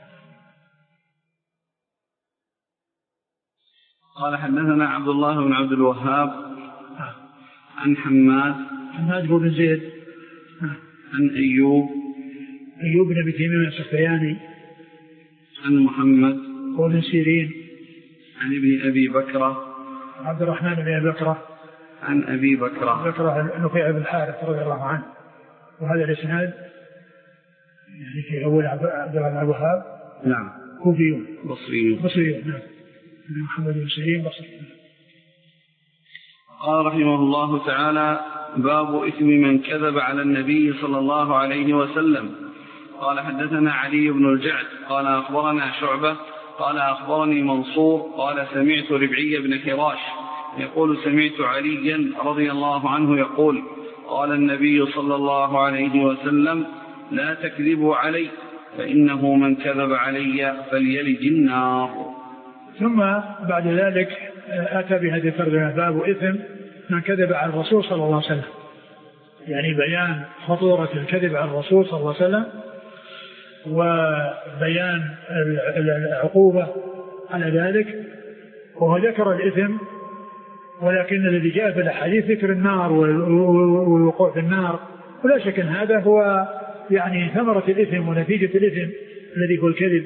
قال حدثنا عبد الله بن عبد الوهاب عن حماد حماد بن زيد عن أيوب أيوب بن أبي تميم السختياني عن محمد بن سيرين عن ابن أبي بكرة عبد الرحمن بن أبي بكرة عن أبي بكرة بكرة نفيع بن الحارث رضي الله عنه. وهذا الإسناد يعني في أول عبد الله بن الوهاب نعم كوفي بصري بصري نعم محمد بن سيرين بصري. قال رحمه الله تعالى باب إثم من كذب على النبي صلى الله عليه وسلم. قال حدثنا علي بن الجعد قال أخبرنا شعبة قال أخبرني منصور قال سمعت ربعي بن حراش يقول سمعت عليا رضي الله عنه يقول قال النبي صلى الله عليه وسلم لا تكذبوا علي فإنه من كذب علي فليلج النار. ثم بعد ذلك أتى بهذه الترجمة باب إثم من كذب على الرسول صلى الله عليه وسلم، يعني بيان خطورة الكذب على الرسول صلى الله عليه وسلم وبيان العقوبة على ذلك. وهو ذكر الإثم، ولكن الذي جاء في الحديث ذكر النار والوقوع في النار، ولا شك أن هذا هو يعني ثمرة الإثم ونتيجة الإثم الذي هو الكذب،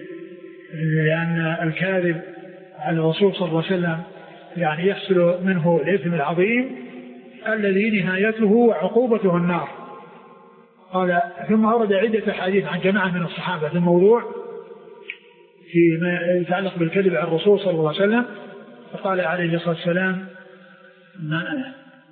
لأن الكاذب على الرسول صلى الله عليه وسلم يعني يحصل منه الإثم العظيم الذي نهايته وعقوبته النار. قال ثم أورد عدة حديث عن جماعة من الصحابة في الموضوع فيما يتعلق بالكذب على الرسول صلى الله عليه وسلم، فقال عليه الصلاة والسلام ما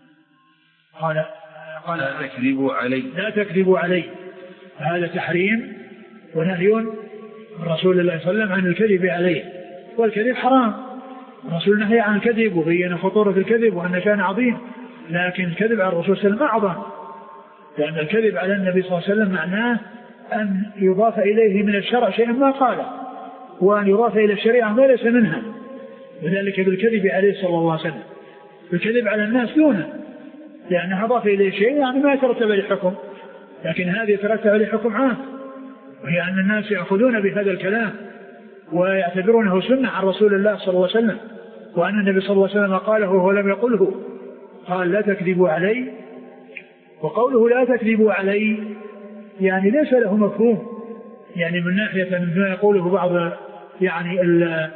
قال قال لا تكذبوا علي لا تكذبوا علي، هذا تحريم ونهي من رسول الله صلى الله عليه وسلم عن الكذب عليه، والكذب حرام، الرسول نهي عن الكذب وبين خطورة الكذب وأن كان عظيم، لكن الكذب على الرسول صلى الله عليه وسلم أعظم، لأن الكذب على النبي صلى الله عليه وسلم معناه أن يضاف إليه من الشرع شيئا ما قاله، وأن يضاف إلى الشريعة ما ليس منها، وذلك بالكذب عليه صلى الله عليه وسلم. الكذب على الناس دونه، لأنه أضاف إليه شيء يعني ما يترتب عليه حكم، لكن هذا يترتب عليه حكم عام، وهي أن الناس يأخذون بهذا الكلام ويعتبرونه سنة عن رسول الله صلى الله عليه وسلم، وأن النبي صلى الله عليه وسلم قاله ولم يقله، قال لا تكذبوا علي. وقوله لا تكذبوا علي يعني ليس له مفهوم، يعني من ناحية ما يقوله بعض يعني ال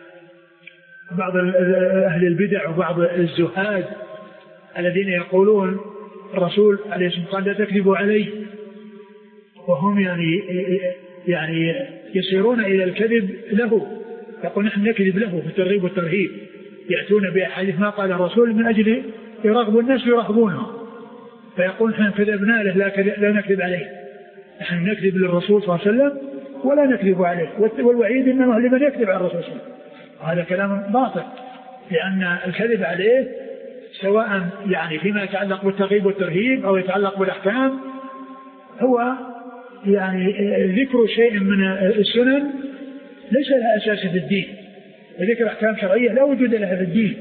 بعض أهل البدع وبعض الزهاد الذين يقولون الرسول عليه الصلاة والسلام قال لا تكذبوا علي، وهم يعني يعني يصيرون إلى الكذب له، يقول نحن نكذب له في الترغيب والترهيب، يأتون بأحاديث ما قال الرسول من أجل يرغبوا الناس ويرهبونه، فيقول نحن كذبنا له لا نكذب عليه، نحن نكذب للرسول صلى الله عليه وسلم ولا نكذب عليه، والوعيد إنما لمن يكذب على الرسول صلى الله عليه وسلم. هذا كلام باطل، لأن الكذب عليه سواء يعني فيما يتعلق بالترغيب والترهيب أو يتعلق بالأحكام هو يعني ذكر شيء من السنن ليس لها أساس في الدين، وذكر أحكام شرعية لا وجود لها في الدين،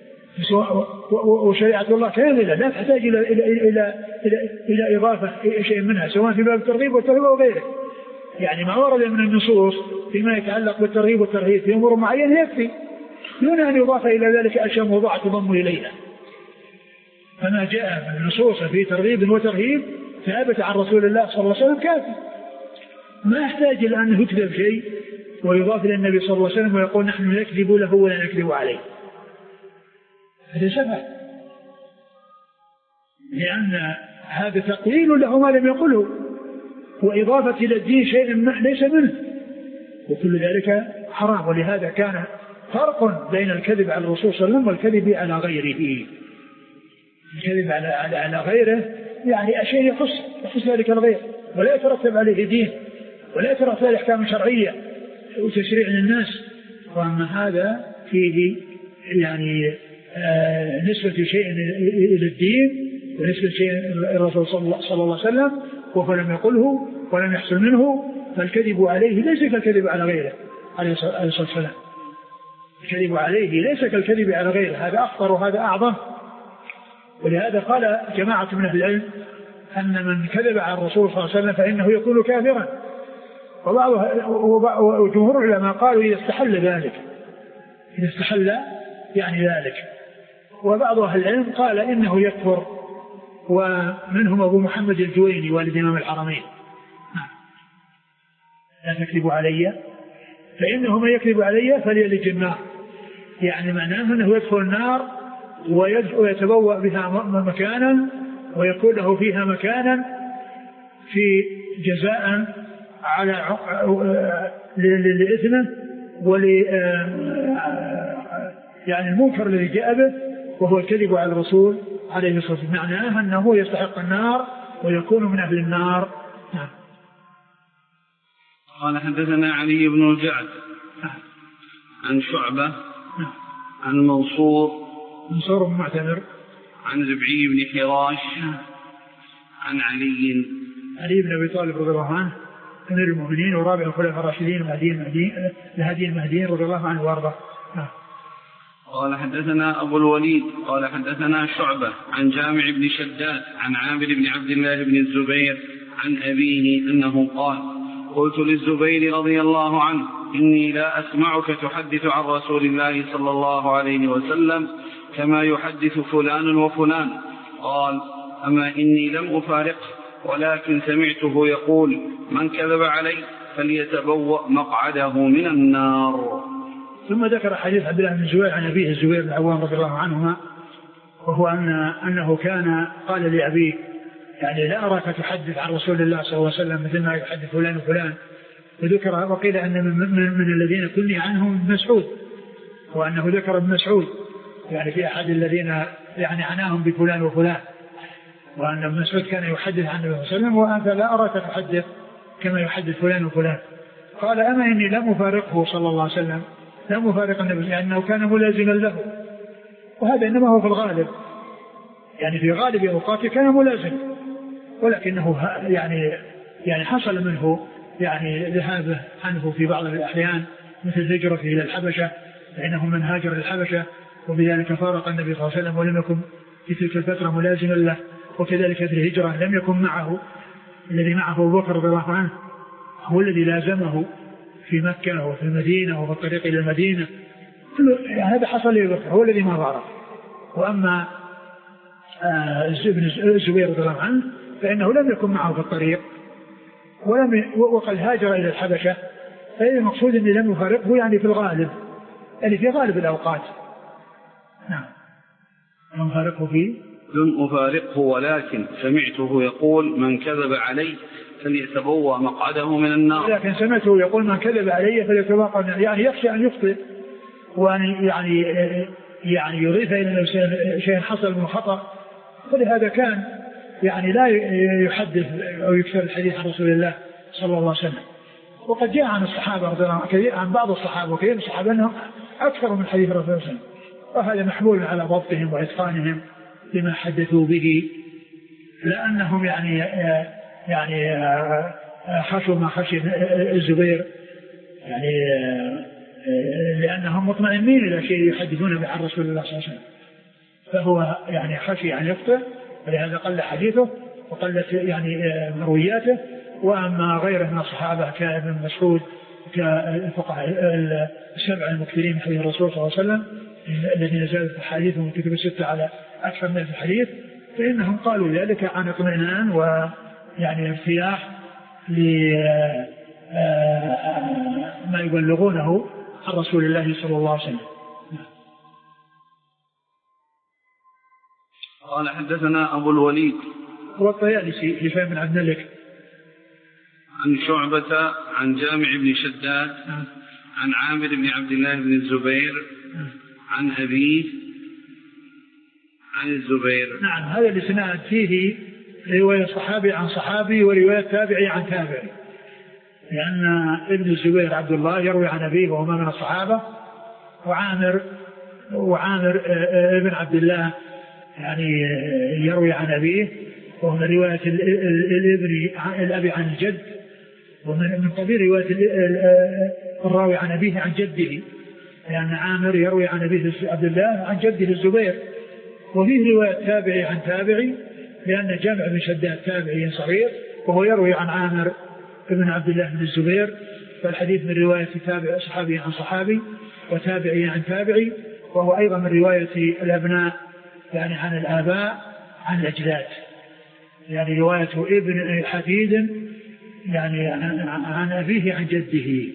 وشريعة الله كاملة لا تحتاج إلى إلى إلى إلى, إلى إضافة شيء منها سواء في باب الترغيب والترهيب أو غيره. يعني ما ورد من النصوص فيما يتعلق بالترغيب والترهيب في أمور معينة يكفي دون أن يضاف إلى ذلك أشياء موضوعة تضم إليها. فما جاء من النصوص في ترغيب وترهيب ثابت عن رسول الله صلى الله عليه وسلم كافي، ما يحتاج إلى أن يكذب شيء ويضاف إلى النبي صلى الله عليه وسلم ويقول نحن نكذب له ولا نكذب عليه. هذا سبب، لأن هذا تقليل له ما لم يقله وإضافة إلى الدين شيء ليس منه، وكل ذلك حرام. ولهذا كان فرق بين الكذب على الرسول صلى الله عليه وسلم والكذب على غيره. الكذب على, على, على غيره يعني أشياء يخص يخص ذلك الغير ولا يترتب عليه دين ولا يترتب عليه أحكام شرعية وتشريع للناس، وأما هذا فيه يعني آه نسبة شيء إلى الدين ونسبة شيء إلى الرسول صلى الله عليه وسلم وهو لم يقله ولم يحصل منه، فالكذب عليه ليس كالكذب على غيره عليه الصلاة والسلام. الكذب عليه ليس كالكذب على غيره، هذا أخطر وهذا أعظم. ولهذا قال جماعة من أهل العلم أن من كذب على الرسول صلى الله عليه وسلم فإنه يكون كافرا، وجمهور العلماء قالوا إذا استحل ذلك إذا استحل يعني ذلك، وبعض أهل العلم قال إنه يكفر، ومنهم أبو محمد الجويني والد إمام الحرمين لا تكذبوا علي فإنه من يكذب علي فليلج النار، يعني معناه أنه يدخل النار ويتبوأ بها مكانا ويكون له فيها مكانا في جزاء على لإثمه ول يعني المنكر الذي جاء به وهو الكذب على الرسول عليه الصلاة والسلام، معناه أنه يستحق النار ويكون من أهل النار. قال حدثنا علي بن الجعد عن شعبة عن منصور منصور بن معتمر عن ربعي بن حراش عن علي علي بن أبي طالب رضي الله عنه أمير المؤمنين ورابع الخلفاء الراشدين الهادي المهديين رضي الله عنه وارضاه. قال حدثنا أبو الوليد قال حدثنا شعبة عن جامع بن شداد عن عامر بن عبد الله بن الزبير عن أبيه أنه قال قلت للزبير رضي الله عنه إني لا أسمعك تحدث عن رسول الله صلى الله عليه وسلم كما يحدث فلان وفلان. قال أما إني لم أفارقه ولكن سمعته يقول من كذب علي فليتبوأ مقعده من النار. ثم ذكر حديث عبد الله بن الزبير عن أبيه الزبير بن العوام رضي الله عنهما وهو أن أنه كان قال لأبيه يعني لا أراك تحدث عن رسول الله صلى الله عليه وسلم مثل ما يحدث فلان وفلان. وذكر وقيل أن من, من, من الذين كني عنهم ابن مسعود وأنه ذكر ابن مسعود يعني في أحد الذين يعني عناهم بفلان وفلان وأن ابن مسعود كان يحدث عن النبي صلى الله عليه وسلم وأنت لا أراك تحدث كما يحدث فلان وفلان. قال أما إني لم أفارقه صلى الله عليه وسلم لم أفارق النبي لأنه كان ملازما له وهذا إنما هو في الغالب يعني في غالب أوقاته كان ملازم ولكنه يعني يعني حصل منه يعني ذهابه عنه في بعض الأحيان مثل هجرته إلى الحبشة فإنه من هاجر الحبشة وبذلك فارق النبي صلى الله عليه وسلم ولم يكن في تلك الفترة ملازما له. وكذلك في الهجرة لم يكن معه الذي معه أبو بكر رضي الله عنه هو الذي لازمه في مكة وفي المدينة وفي الطريق إلى المدينة يعني هذا حصل لأبو بكر هو الذي ما فارق. وأما ابن الزبير رضي الله عنه فإنه لم يكن معه في الطريق ولم وقد هاجر إلى الحبشة فإذا المقصود أني لم يفارقه يعني في الغالب يعني في غالب الأوقات. نعم لم أفارقه فيه لم أفارقه ولكن سمعته يقول من كذب علي فليتبوأ مقعده من النار. لكن سمعته يقول من كذب علي فليتبوأ يعني يخشى أن يخطئ وأن يعني يعني يضيف إلى نفسه شيء حصل من خطأ فلهذا كان يعني لا يحدث أو يكثر الحديث عن رسول الله صلى الله عليه وسلم. وقد جاء عن الصحابة عن بعض الصحابة وكثير من الصحابة أنهم أكثر من حديث الرسول صلى الله عليه وسلم وهذا محمول على ضبطهم وإتقانهم لما حدثوا به لأنهم يعني يعني خشوا ما خشي الزبير يعني لأنهم مطمئنين إلى شيء يحدثون به عن رسول الله صلى الله عليه وسلم فهو يعني خشي أن يخطئ ولهذا قل حديثه وقلت يعني مروياته. وأما غيره من الصحابة كابن مسعود كالفقهاء السبع المكثرين من حديث الرسول صلى الله عليه وسلم الذين زادت حديثهم في كتب الستة على أكثر من الحديث فإنهم قالوا ذلك عن اطمئنان ويعني ارتياح لما يبلغونه عن رسول الله صلى الله عليه وسلم. قال حدثنا أبو الوليد هو الطيالسي هشام بن عبد الملك عن شعبة عن جامع بن شداد عن عامر بن عبد الله بن الزبير عن أبيه عن الزبير. نعم هذا الإسناد فيه رواية صحابي عن صحابي ورواية تابعي عن تابعي لأن ابن الزبير عبد الله يروي عن أبيه وهو من الصحابة وعامر وعامر ابن عبد الله يعني يروي عن أبيه وهو من رواية الابن الأبي عن الجد ومن قبيل رواية الراوي عن أبيه عن جده لأن عامر يروي عن أبيه عبد الله عن جده الزبير. وفيه رواية تابعي عن تابعي لأن جامع بن شداد تابعي صغير وهو يروي عن عامر ابن عبد الله بن الزبير فالحديث من رواية تابع صحابي عن صحابي وتابعي عن تابعي وهو أيضا من رواية الأبناء يعني عن الآباء عن الأجداد يعني رواية ابن حفيد يعني عن أبيه عن جده.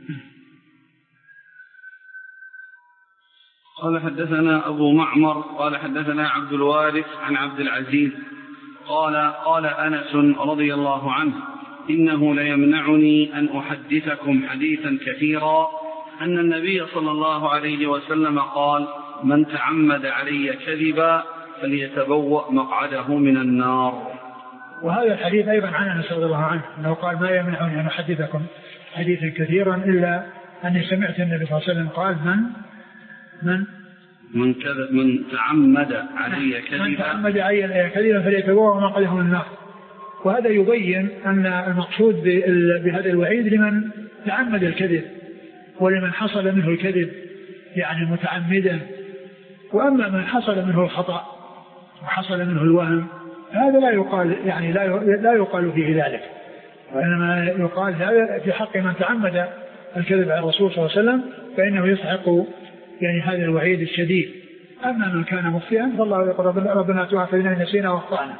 قال حدثنا أبو معمر قال حدثنا عبد الوارث عن عبد العزيز قال قال أنس رضي الله عنه إنه ليمنعني أن أحدثكم حديثا كثيرا أن النبي صلى الله عليه وسلم قال من تعمد علي كذبا فليتبوأ مقعده من النار. وهذا الحديث أيضا عن أنس رضي الله عنه أنه قال ما يمنعني أن أحدثكم حديثا كثيرا إلا أني سمعت النبي صلى الله عليه وسلم قال من من من كذا من تعمد علي كذبا من تعمد علي كذبا فليتبوأ مقعده من النار. وهذا يبين أن المقصود بهذا الوعيد لمن تعمد الكذب ولمن حصل منه الكذب يعني متعمدا. وأما من حصل منه الخطأ وحصل منه الوهم هذا لا يقال يعني لا لا يقال فيه ذلك، وإنما يقال هذا في حق من تعمد الكذب على الرسول صلى الله عليه وسلم فإنه يستحق يعني هذا الوعيد الشديد. أما من كان مخطئا فالله يقول ربنا تؤاخذنا إن نسينا واخطأنا.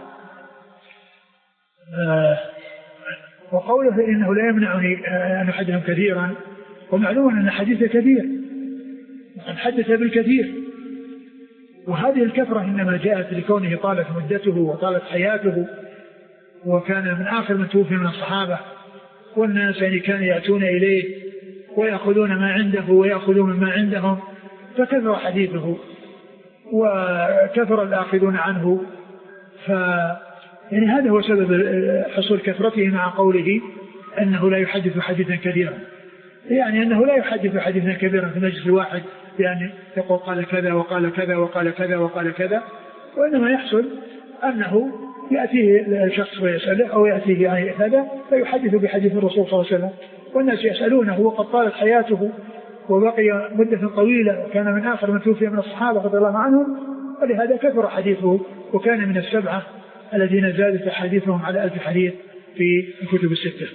آه وقوله إنه لا يمنعني أن أحدثهم كثيرا، ومعلوم أن حديث كثير وقد حدث بالكثير، وهذه الكثرة إنما جاءت لكونه طالت مدته وطالت حياته وكان من آخر من توفي من الصحابة، والناس يعني كانوا يأتون إليه ويأخذون ما عنده ويأخذون مما عندهم فكثر حديثه وكثر الآخذون عنه. ف يعني هذا هو سبب حصول كثرته مع قوله أنه لا يحدث حديثا كثيرا، يعني أنه لا يحدث حديثا كبيرا في مجلس واحد يعني يقول قال كذا وقال كذا وقال كذا وقال كذا، وإنما يحصل أنه يأتيه الشخص ويسأله أو يأتيه هذا فيحدث بحديث الرسول صلى الله عليه وسلم والناس يسألونه وقد طالت حياته وبقي مدة طويلة وكان من آخر من توفي من الصحابة رضي الله عنهم، ولهذا كثر حديثه وكان من السبعة الذين زادت حديثهم على ألف حديث في الكتب الستة.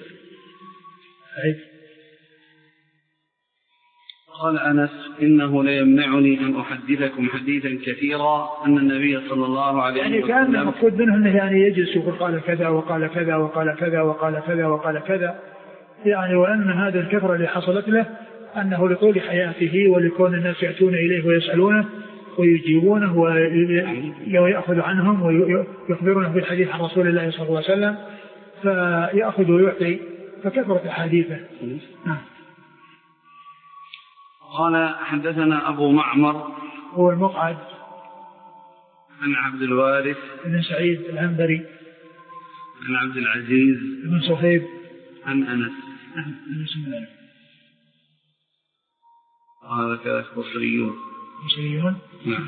قال أنس إنه لا يمنعني أن أحدثكم حديثا كثيرا أن النبي صلى الله عليه وسلم يعني كان مقصود منه أنه يعني يجلس ويقول قال كذا وقال كذا وقال كذا وقال كذا وقال كذا، يعني وأن هذا الكثرة اللي حصلت له أنه لطول حياته ولكون الناس يأتون إليه ويسألونه ويجيبونه ويأخذ عنهم ويخبرونه بالحديث عن رسول الله صلى الله عليه وسلم فيأخذ ويعطي فكثرت حديثه. نعم. قال حدثنا أبو معمر هو المقعد عن عبد الوارث بن سعيد العنبري عن عبد العزيز بن صهيب عن أنس بسم الله. هذا كذا بصريون بصريون. نعم.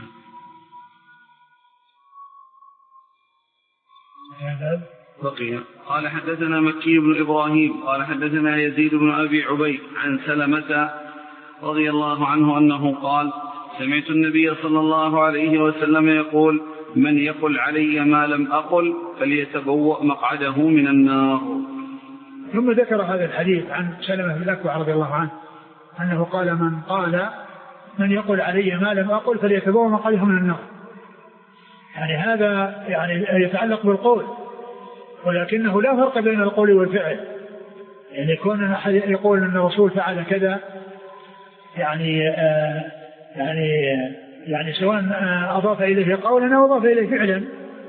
هذا بقي. قال حدثنا مكي بن إبراهيم قال حدثنا يزيد بن أبي عبيد عن سلمة رضي الله عنه أنه قال سمعت النبي صلى الله عليه وسلم يقول من يقل علي ما لم أقل فليتبوأ مقعده من النار. ثم ذكر هذا الحديث عن سلمة بن الأكوع رضي الله عنه أنه قال من قال من يقول علي ما لم أقل فليتبوأ مقعده من النار، يعني هذا يعني يتعلق بالقول، ولكنه لا فرق بين القول والفعل، يعني يكون أحد يقول أن الرسول فعل كذا يعني آه يعني آه يعني سواء آه أضاف إليه قولا أو أضاف إليه فعلا،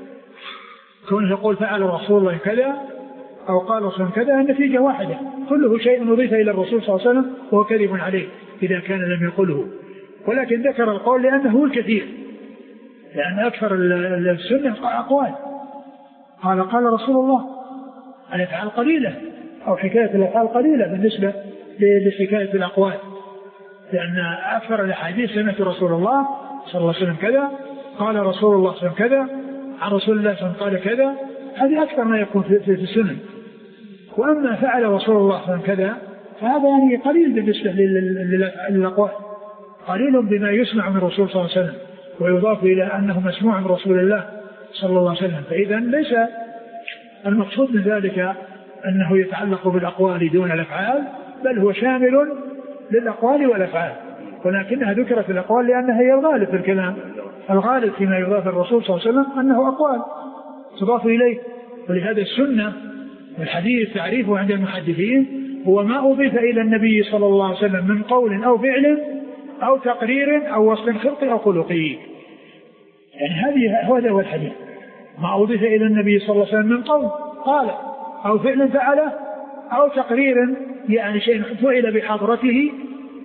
كونه يقول فعل رسول الله كذا أو قال رسول كذا النتيجة واحدة، كله شيء أضيف إلى الرسول صلى الله عليه وسلم وهو كذب عليه إذا كان لم يقله، ولكن ذكر القول لأنه هو الكثير، لأن أكثر السنة أقوال قال قال رسول الله الأفعال قليلة أو حكاية الأفعال قليلة بالنسبة لحكاية الأقوال، لأن أكثر الأحاديث سمعت رسول الله صلى الله عليه وسلم كذا قال رسول الله صلى الله عليه وسلم كذا عن رسول الله صلى الله عليه وسلم قال كذا، هذه أكثر ما يكون في, في السنن. وأما فعل رسول الله صلى الله عليه وسلم كذا فهذا يعني قليل بالنسبة للأقوال، قليل بما يسمع من الرسول صلى الله عليه وسلم ويضاف إلى أنه مسموع من رسول الله صلى الله عليه وسلم، فإذا ليس المقصود من ذلك أنه يتعلق بالأقوال دون الأفعال، بل هو شامل للأقوال والأفعال، ولكنها ذكرت الأقوال لأنها هي الغالب في الكلام، الغالب فيما يضاف الرسول صلى الله عليه وسلم أنه أقوال تضاف إليه، ولهذا السنة والحديث تعريفه عند المحدثين هو ما أضيف إلى النبي صلى الله عليه وسلم من قول أو فعل أو تقرير أو وصف خلقي أو خلقي، يعني هذه هذا هو الحديث، ما أضيف إلى النبي صلى الله عليه وسلم من قول قال أو فعل فعله أو تقرير يعني شيء فعل بحضرته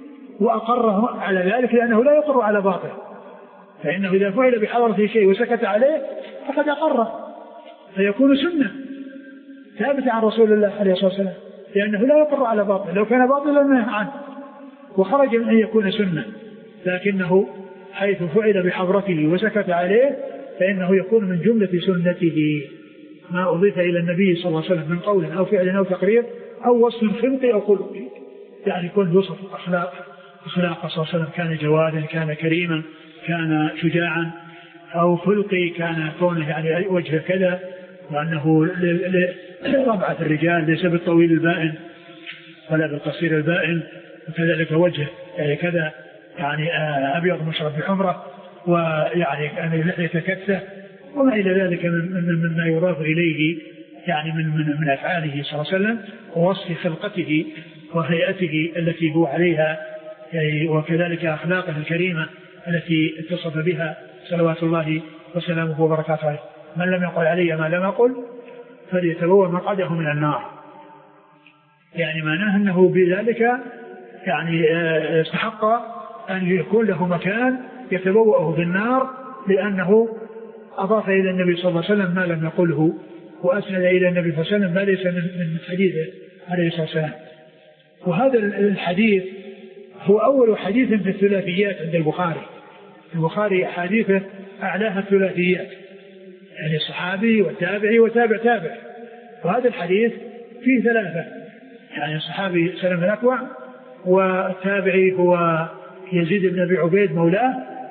وأقره على ذلك لأنه لا يقر على باطل، فإنه إذا فعل بحضرته شيء وسكت عليه فقد أقره فيكون سنة ثابتة عن رسول الله عليه الصلاة والسلام، لأنه لا يقر على باطل، لو كان باطلا نهى عنه، وخرج من أن يكون سنة، لكنه حيث فعل بحضرته وسكت عليه فإنه يكون من جملة سنته ما أضيف إلى النبي صلى الله عليه وسلم من قول أو فعل أو تقرير أو وصف خلقي أو خلقي، يعني يكون يوصف أخلاق أخلاق صلى الله عليه وسلم كان جوادا كان كريما كان شجاعا، أو خلقي كان كونه يعني وجه كذا وأنه ربعة الرجال ليس بالطويل البائن ولا بالقصير البائن، وكذلك وجه يعني كذا يعني أبيض مشرب بحمرة ويعني يعني لحية كثة وما إلى ذلك مما يضاف إليه يعني من من من أفعاله صلى الله عليه وسلم ووصف خلقته وهيئته التي هو عليها يعني، وكذلك أخلاقه الكريمة التي اتصف بها صلوات الله وسلامه وبركاته عليه. من لم يقل علي ما لم أقل فليتبوأ مقعده من النار، يعني معناه أنه بذلك يعني استحق أن يكون له مكان يتبوأه في النار، لأنه أضاف إلى النبي صلى الله عليه وسلم ما لم يقله وأسند إلى النبي صلى الله عليه وسلم ما ليس من حديثه عليه الصلاة والسلام. وهذا الحديث هو أول حديث في الثلاثيات عند البخاري. البخاري حديثه أعلاها الثلاثيات، يعني الصحابي والتابعي وتابع تابع، وهذا الحديث فيه ثلاثة، يعني الصحابي سلم الأكوع، والتابعي هو يزيد بن أبي عبيد مولاه،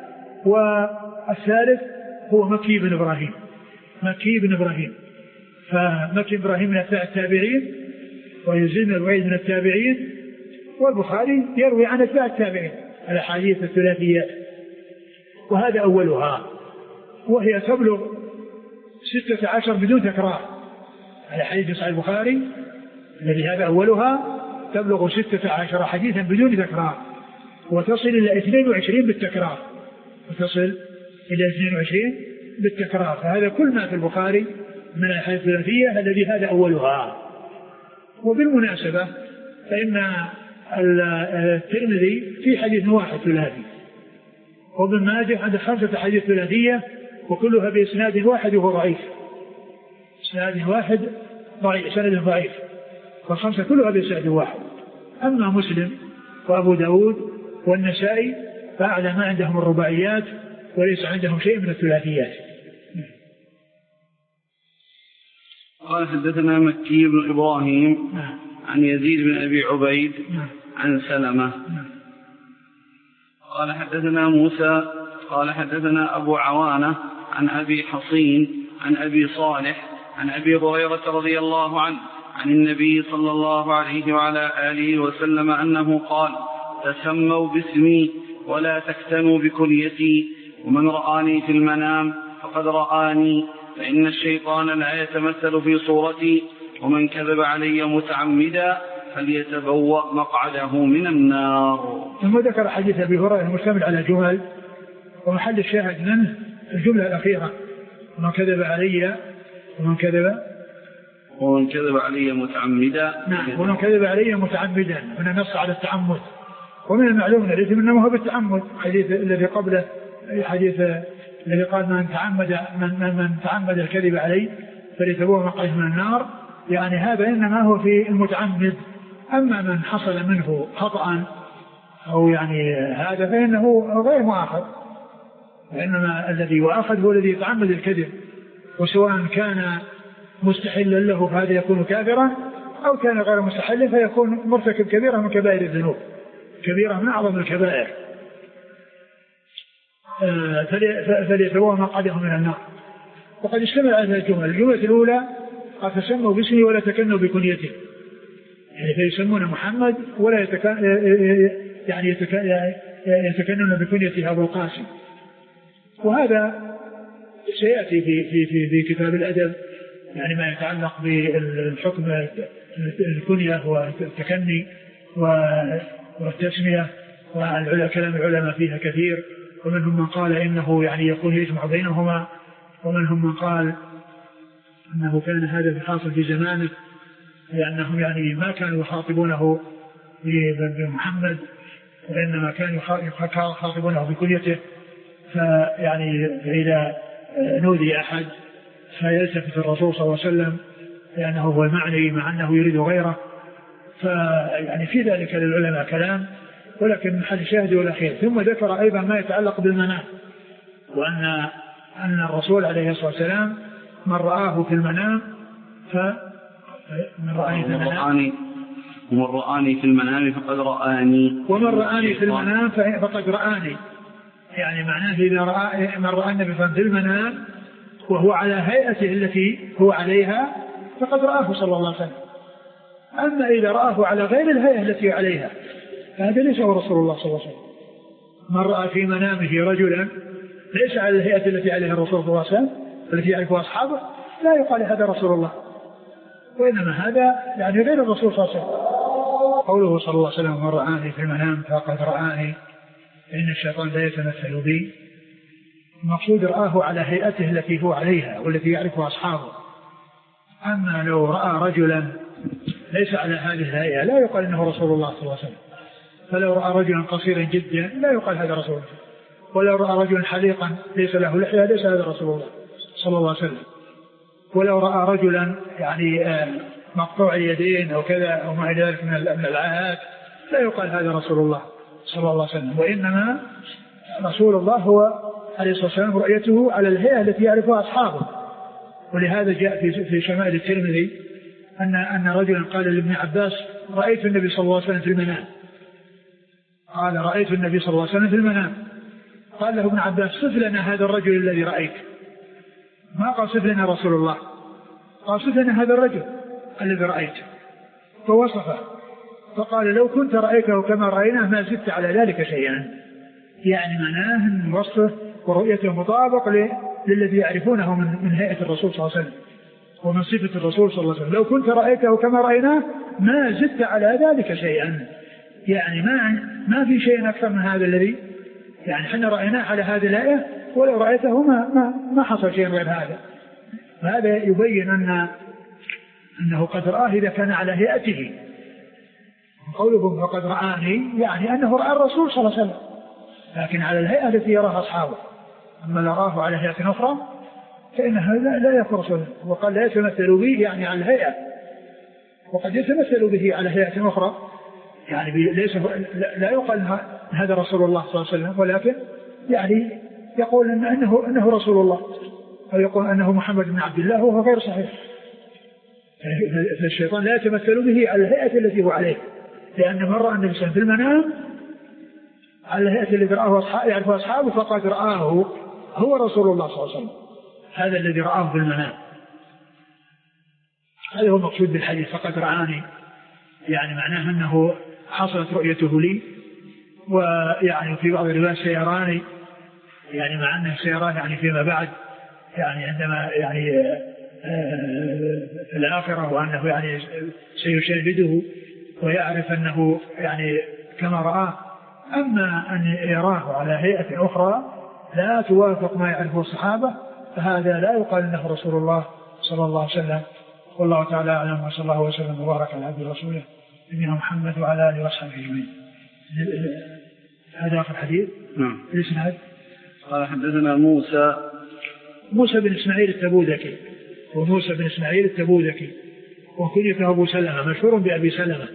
والثالث هو مكي بن إبراهيم مكي بن إبراهيم فمكي إبراهيم من التابعين ويزيد بن أبي عبيد من التابعين، والبخاري يروي عن أتباع التابعين الأحاديث الثلاثيات، وهذا أولها، وهي تبلغ ستة عشر بدون تكرار. الحديث صحيح البخاري الذي هذا أولها تبلغ ستة عشر حديثا بدون تكرار، وتصل إلى اثنين وعشرين بالتكرار وتصل إلى اثنين وعشرين بالتكرار. فهذا كل ما في البخاري من الأحاديث الثلاثية الذي هذا أولها. وبالمناسبة فإن الترمذي في حديث واحد ثلاثي، وابن ماجه عند خمسة حديث ثلاثية وكلها بإسناد واحد وهو ضعيف، إسناد واحد ضعيف سند ضعيف، والخمسة كلها بإسناد واحد. أما مسلم وأبو داود والنسائي فأعلى ما عندهم الرباعيات وليس عندهم شيء من الثلاثيات. قال حدثنا مكي بن إبراهيم عن يزيد بن أبي عبيد عن سلمة قال حدثنا موسى قال حدثنا أبو عوانة عن أبي حصين عن أبي صالح عن أبي هريرة رضي الله عنه عن النبي صلى الله عليه وعلى آله وسلم أنه قال: تسموا باسمي ولا تكتنوا بكنيتي، ومن رآني في المنام فقد رآني، فإن الشيطان لا يتمثل في صورتي، ومن كذب علي متعمدا فليتبوأ مقعده من النار. ثم ذكر حديث أبي هريرة المشتمل على جمل، ومحل الشاهد منه الجملة الأخيرة: ومن كذب علي ومن كذب ومن كذب علي متعمدا. نعم، ومن كذب علي متعمدا، من النص على التعمد، ومن المعلوم من الإثم إنما هو بالتعمد. الحديث الذي قبله حديث الذي قال: من تعمد من, من, من تعمد الكذب علي فليتبوأ مقعده من النار، يعني هذا إنما هو في المتعمد. أما من حصل منه خطأ أو يعني هذا فإنه غير مؤاخذ، وإنما الذي يؤاخذ هو الذي يتعمد الكذب، وسواء كان مستحلا له فهذا يكون كافرا، أو كان غير مستحل فيكون مرتكب كبيرة من كبائر الذنوب، كبيرة من أعظم الكبائر. فليتبوأ مقعده من النار. وقد اشتمل على الجمل. الجملة الأولى: قد تسموا باسمي ولا تكنوا بكنيته، يعني فيسمون محمد ولا يتكن يعني يتكنون بكنيته أبو القاسم. وهذا سيأتي في في في في كتاب الأدب، يعني ما يتعلق بالحكم الكنية والتكني والتسمية، وكلام العلماء فيها كثير، ومنهم من قال إنه يعني يكون يجمع بينهما، ومنهم من قال أنه كان هذا حاصل في زمانه، لأنهم يعني ما كانوا يخاطبونه بمحمد، وإنما كانوا يخاطبونه بكنيته. فيعني إذا نودي أحد فيلتفت الرسول صلى الله عليه وسلم لأنه هو المعني، مع أنه يريد غيره. فيعني في ذلك للعلماء كلام، ولكن محل شاهد والأخير. ثم ذكر أيضا ما يتعلق بالمنام، وأن أن الرسول عليه الصلاة والسلام من رآه في المنام فمن رآني في المنام ومن رآني في المنام فقد رآني ومن رآني في المنام فقد رآني. يعني معناه إذا رأى من رأى النبي في المنام وهو على هيئته التي هو عليها فقد رآه صلى الله عليه وسلم. أما إذا رآه على غير الهيئة التي عليها فهذا ليس هو رسول الله صلى الله عليه وسلم. من رأى في منامه رجلا ليس على الهيئة التي عليها الرسول صلى الله عليه وسلم التي يعرفها أصحابه لا يقال هذا رسول الله، وإنما هذا يعني غير الرسول صلى الله عليه وسلم. قوله صلى الله عليه وسلم من رآني في المنام فقد رآني إن الشيطان لا يتمثل بي، المقصود رآه على هيئته التي هو عليها والتي يعرفها أصحابه. أما لو رأى رجلا ليس على هذه الهيئة لا يقال إنه رسول الله صلى الله عليه وسلم. فلو رأى رجلا قصيرا جدا لا يقال هذا رسول الله، ولو رأى رجلا حليقا ليس له لحية ليس هذا رسول الله صلى الله عليه وسلم، ولو رأى رجلا يعني مقطوع اليدين أو كذا أو ما إلى ذلك من العاهات لا يقال هذا رسول الله صلى الله عليه وسلم. وإنما رسول الله هو عليه الصلاة والسلام رؤيته على الهيئة التي يعرفها أصحابه. ولهذا جاء في في شمائل الترمذي أن أن رجلا قال لابن عباس رأيت النبي صلى الله عليه وسلم في المنام. قال رأيت النبي صلى الله عليه وسلم في المنام. قال له ابن عباس صف لنا هذا الرجل الذي رأيت. ما قال صف لنا رسول الله، قال صف لنا هذا الرجل الذي رأيت. فوصفه فقال لو كنت رأيته كما رأيناه ما زدت على ذلك شيئا. يعني معناه أن وصفه ورؤيته مطابق للذي يعرفونه من من هيئة الرسول صلى الله عليه وسلم ومن صفة الرسول صلى الله عليه وسلم. لو كنت رأيته كما رأيناه ما زدت على ذلك شيئا. يعني ما ما في شيء أكثر من هذا الذي يعني حنا رأيناه على هذه الآية، ولو رأيته ما ما ما حصل شيء غير هذا. هذا يبين أن أنه قد رآه إذا كان على هيئته. قوله فقد رآني يعني أنه رأى الرسول صلى الله عليه وسلم لكن على الهيئة التي يراها أصحابه. أما رآه على هيئة أخرى فإن هذا لا يكون رسولا. وقال لا يتمثل به يعني على الهيئة، وقد يتمثل به على هيئة أخرى يعني ليس لا يقال هذا رسول الله صلى الله عليه وسلم، ولكن يعني يقول إن أنه أنه رسول الله أو يقول أنه محمد بن عبد الله وهو غير صحيح. فالشيطان لا يتمثل به على الهيئة التي هو عليه، لأن من رأى النبي صلى الله عليه وسلم في المنام على الهيئة التي رآه أصحابه يعرفها أصحابه فقد رآه هو رسول الله صلى الله عليه وسلم، هذا الذي رآه في المنام. هذا هو المقصود بالحديث فقد رآني، يعني معناه أنه حصلت رؤيته لي. ويعني في بعض الروايات سيراني، يعني مع أنه سيران يعني فيما بعد يعني عندما يعني في الآخرة، وأنه يعني سيشاهده ويعرف أنه يعني كما رآه. أما أن يراه على هيئة أخرى لا توافق ما يعرفه الصحابة فهذا لا يقال أنه رسول الله صلى الله عليه وسلم. والله تعالى أعلم، وصلى الله وسلم وبارك على عبده ورسوله نبينا محمد وعلى آله وصحبه أجمعين. هذا آخر حديث. نعم. الإسناد قال حدثنا موسى موسى بن إسماعيل التبوذكي، وموسى بن إسماعيل التبوذكي وكنيته أبو سلمة مشهور بأبي سلمة.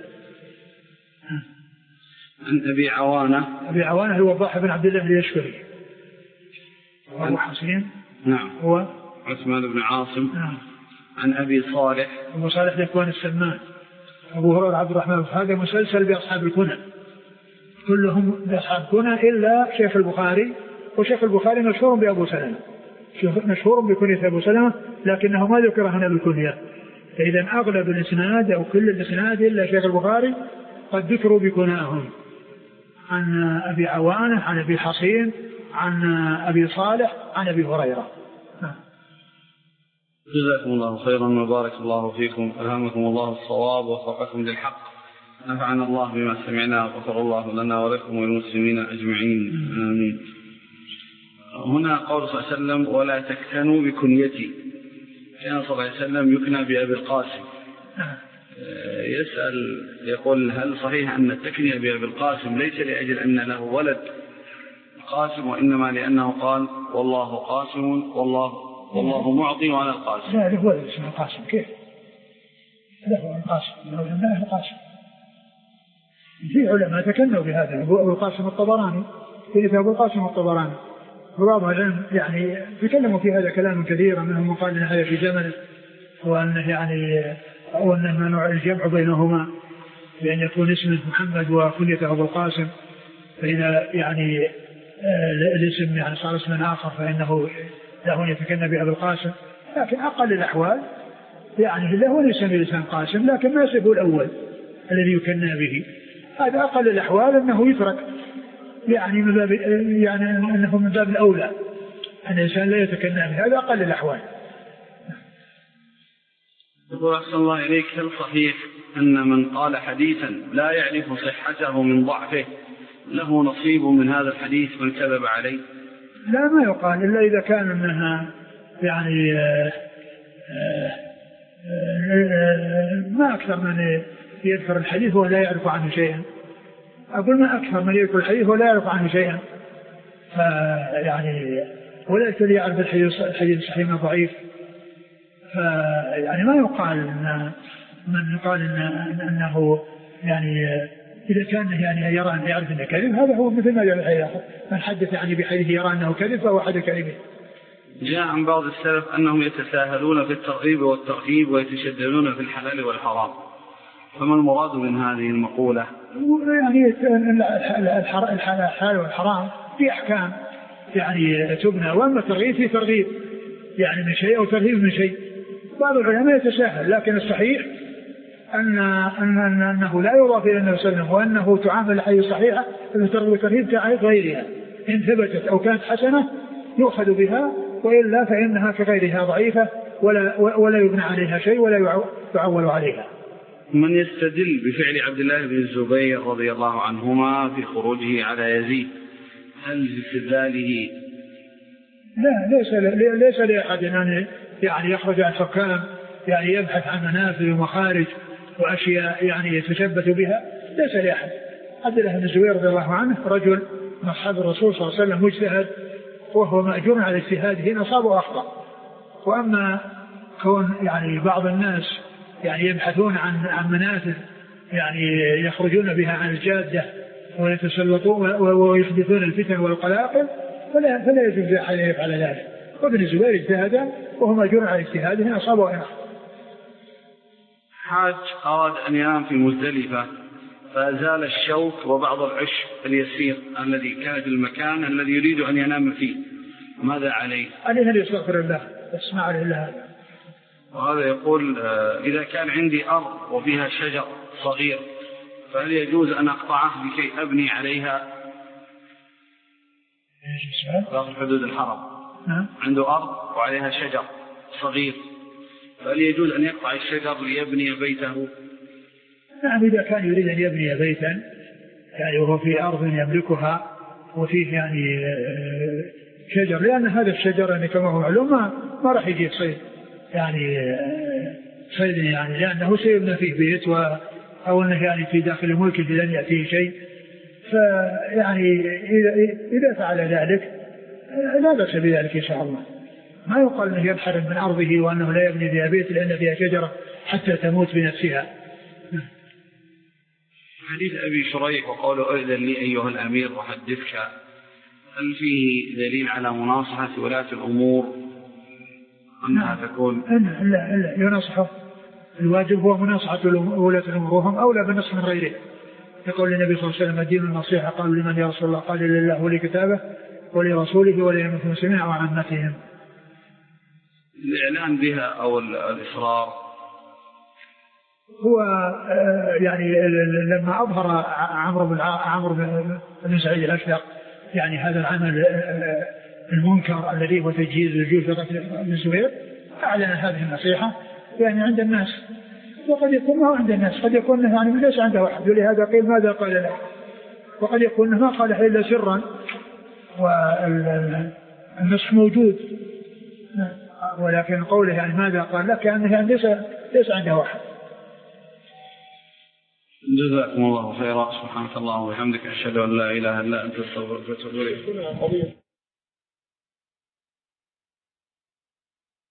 عن أبي عوانة أبي عوانة هو الوضاح بن عبد الله اليشكري. أبو حسين نعم هو عثمان بن عاصم. نعم. عن أبي صالح أبو صالح ذكوان السمان أبو هريرة عبد الرحمن. هذا مسلسل بأصحاب الكنى كلهم بأصحاب كنى إلا شيخ البخاري، وشيخ البخاري مشهور بأبو سلمة مشهور بكنية أبو سلمة لكنه ما ذكر هنا بالكنية. فإذا أغلب الإسناد أو كل الإسناد إلا شيخ البخاري قد ذكروا بكناهم. عن أبي عوانة عن أبي حصين عن أبي صالح عن أبي هريرة. جزاكم الله خيرا وبارك الله فيكم، ألهمكم الله الصواب ووفقكم للحق، نفعنا الله بما سمعنا وغفر الله لنا ولكم وللمسلمين أجمعين آمين. هنا قول صلى الله عليه وسلم ولا تكتنوا بكنيتي، كان صلى الله عليه وسلم يكنى بأبي القاسم. يسأل يقول هل صحيح أن التكنية بأبي القاسم ليس لأجل أن له ولد قاسم، وإنما لأنه قال والله قاسم والله والله معطي وأنا القاسم؟ لا له ولد اسمه القاسم. كيف له القاسم؟ له له القاسم في علماء تكلموا بهذا، أبو القاسم الطبراني في أبو القاسم الطبراني وبعض العلم يعني تكلموا في هذا كلام كثير، منهم من قال إن هذا في زمنه، وأنه يعني أو أنه منع الجمع بينهما بأن يكون اسمه محمد وكنيته أبو القاسم، فإذا يعني الاسم يعني صار اسما آخر فإنه له يتكنى بأبو القاسم. لكن أقل الأحوال يعني له يسمي الإنسان قاسم لكن ما يسمه الأول الذي يكنى به، هذا أقل الأحوال أنه يترك، يعني من باب يعني أنه من باب الأولى أن الإنسان لا يتكنى به، هذا أقل الأحوال. يقول أحسن الله إليك، هل صحيح أن من قال حديثا لا يعرف صحته من ضعفه له نصيب من هذا الحديث من كذب عليه؟ لا، ما يقال إلا إذا كان أنها يعني آآ آآ ما أكثر من يذكر الحديث ولا يعرف عنه شيئا، أقول ما أكثر من يذكر الحديث ولا يعرف عنه شيئا، يعني ولا يكتل يعرف الحديث الصحيح من ضعيف، فيعني ما يقال إن من قال إن أنه يعني إذا كان يعني يرى أن يعرف أنه كذب، هذا هو مثل ما جاء الحديث، من حدث يعني بحديث يرى أنه كذب فهو أحد كذبه. جاء عن بعض السلف أنهم يتساهلون في الترغيب والترهيب ويتشددون في الحلال والحرام، فما المراد من هذه المقولة؟ يعني الحلال والحرام في أحكام يعني تبنى، وأما الترغيب في ترغيب يعني من شيء أو ترهيب من شيء. بعض العلماء يتساهل، لكن الصحيح أن أن أنه لا يضاف إلى النبي صلى الله عليه وسلم، وأنه تعامل الحديث صحيحة الترغيب كعادة غيرها، إن ثبتت أو كانت حسنة يؤخذ بها، وإلا فإنها كغيرها ضعيفة ولا ولا يبنى عليها شيء ولا يعول عليها. من يستدل بفعل عبد الله بن الزبير رضي الله عنهما في خروجه على يزيد، هل استدلاله؟ لا، ليس ليس لأحد أن يعني يخرج عن حكام يعني يبحث عن منافذ ومخارج وأشياء يعني يتشبث بها، ليس لأحد. عبد الله بن الزبير رضي الله عنه رجل من أصحاب الرسول صلى الله عليه وسلم مجتهد، وهو مأجور على اجتهاده إن أصاب وأخطأ. وأما كون يعني بعض الناس يعني يبحثون عن عن منافذ يعني يخرجون بها عن الجادة ويتسلطون ويحدثون الفتن والقلاقل، فلا فلا يجوز أحد يفعل ذلك. وابن الزبير اجتهد وهو مأجور على اجتهاده إن أصاب وإن أخطأ. حاج أراد أن ينام في مزدلفة فأزال الشوك وبعض العشب اليسير الذي كان في المكان الذي يريد أن ينام فيه، ماذا عليه؟ عليه أن يستغفر الله، اسمع لله. وهذا يقول إذا كان عندي أرض وفيها شجر صغير فهل يجوز أن أقطعه لكي أبني عليها داخل حدود الحرم؟ عنده أرض وعليها شجر صغير، فهل يجوز أن يقطع الشجر ليبني بيته؟ نعم، إذا كان يريد أن يبني بيتا يعني وهو في أرض يملكها وفيه يعني شجر، لأن هذا الشجر يعني كما هو معلوم ما, ما راح يجي صيد يعني صيد يعني لأنه سيبنى فيه بيت أو أنه يعني في داخل الملك لن يأتيه شيء، فيعني إذا, إذا فعل ذلك لا بأس بذلك إن شاء الله. ما يقال أنه ينحرم من أرضه وأنه لا يبني بها بيت لأن فيها شجرة حتى تموت بنفسها. حديث أبي شريح وقوله أذن لي أيها الأمير وحدثك، هل فيه دليل على مناصحة ولاة الأمور أنها تكون؟ لا لا لا يناصحه، الواجب هو مناصحة ولاة الأمور وهم أولى بالنصح من غيره. يقول النبي صلى الله عليه وسلم الدين النصيحة، قالوا لمن يا رسول الله؟ قال لله ولكتابه ولرسوله ولأئمة المسلمين وعامتهم. الإعلان بها أو الإصرار هو يعني لما أظهر عمرو بن عمرو بن سعيد الأشدق يعني هذا العمل المنكر الذي هو تجهيز الجيوش لقتل ابن الزبير، أعلن هذه النصيحة يعني عند الناس، وقد يكون ما عند الناس، قد يكون يعني ليس عنده أحد، ولهذا قيل ماذا قال له، وقد يكون ما قال إلا سرا والنصح موجود، ولكن قوله يعني ماذا قال لك يعني, يعني ليس ليس عنده أحد. جزاكم الله خيرا، سبحانك اللهم وبحمدك، أشهد أن لا إله إلا أنت، أستغفرك وأتوب إليك.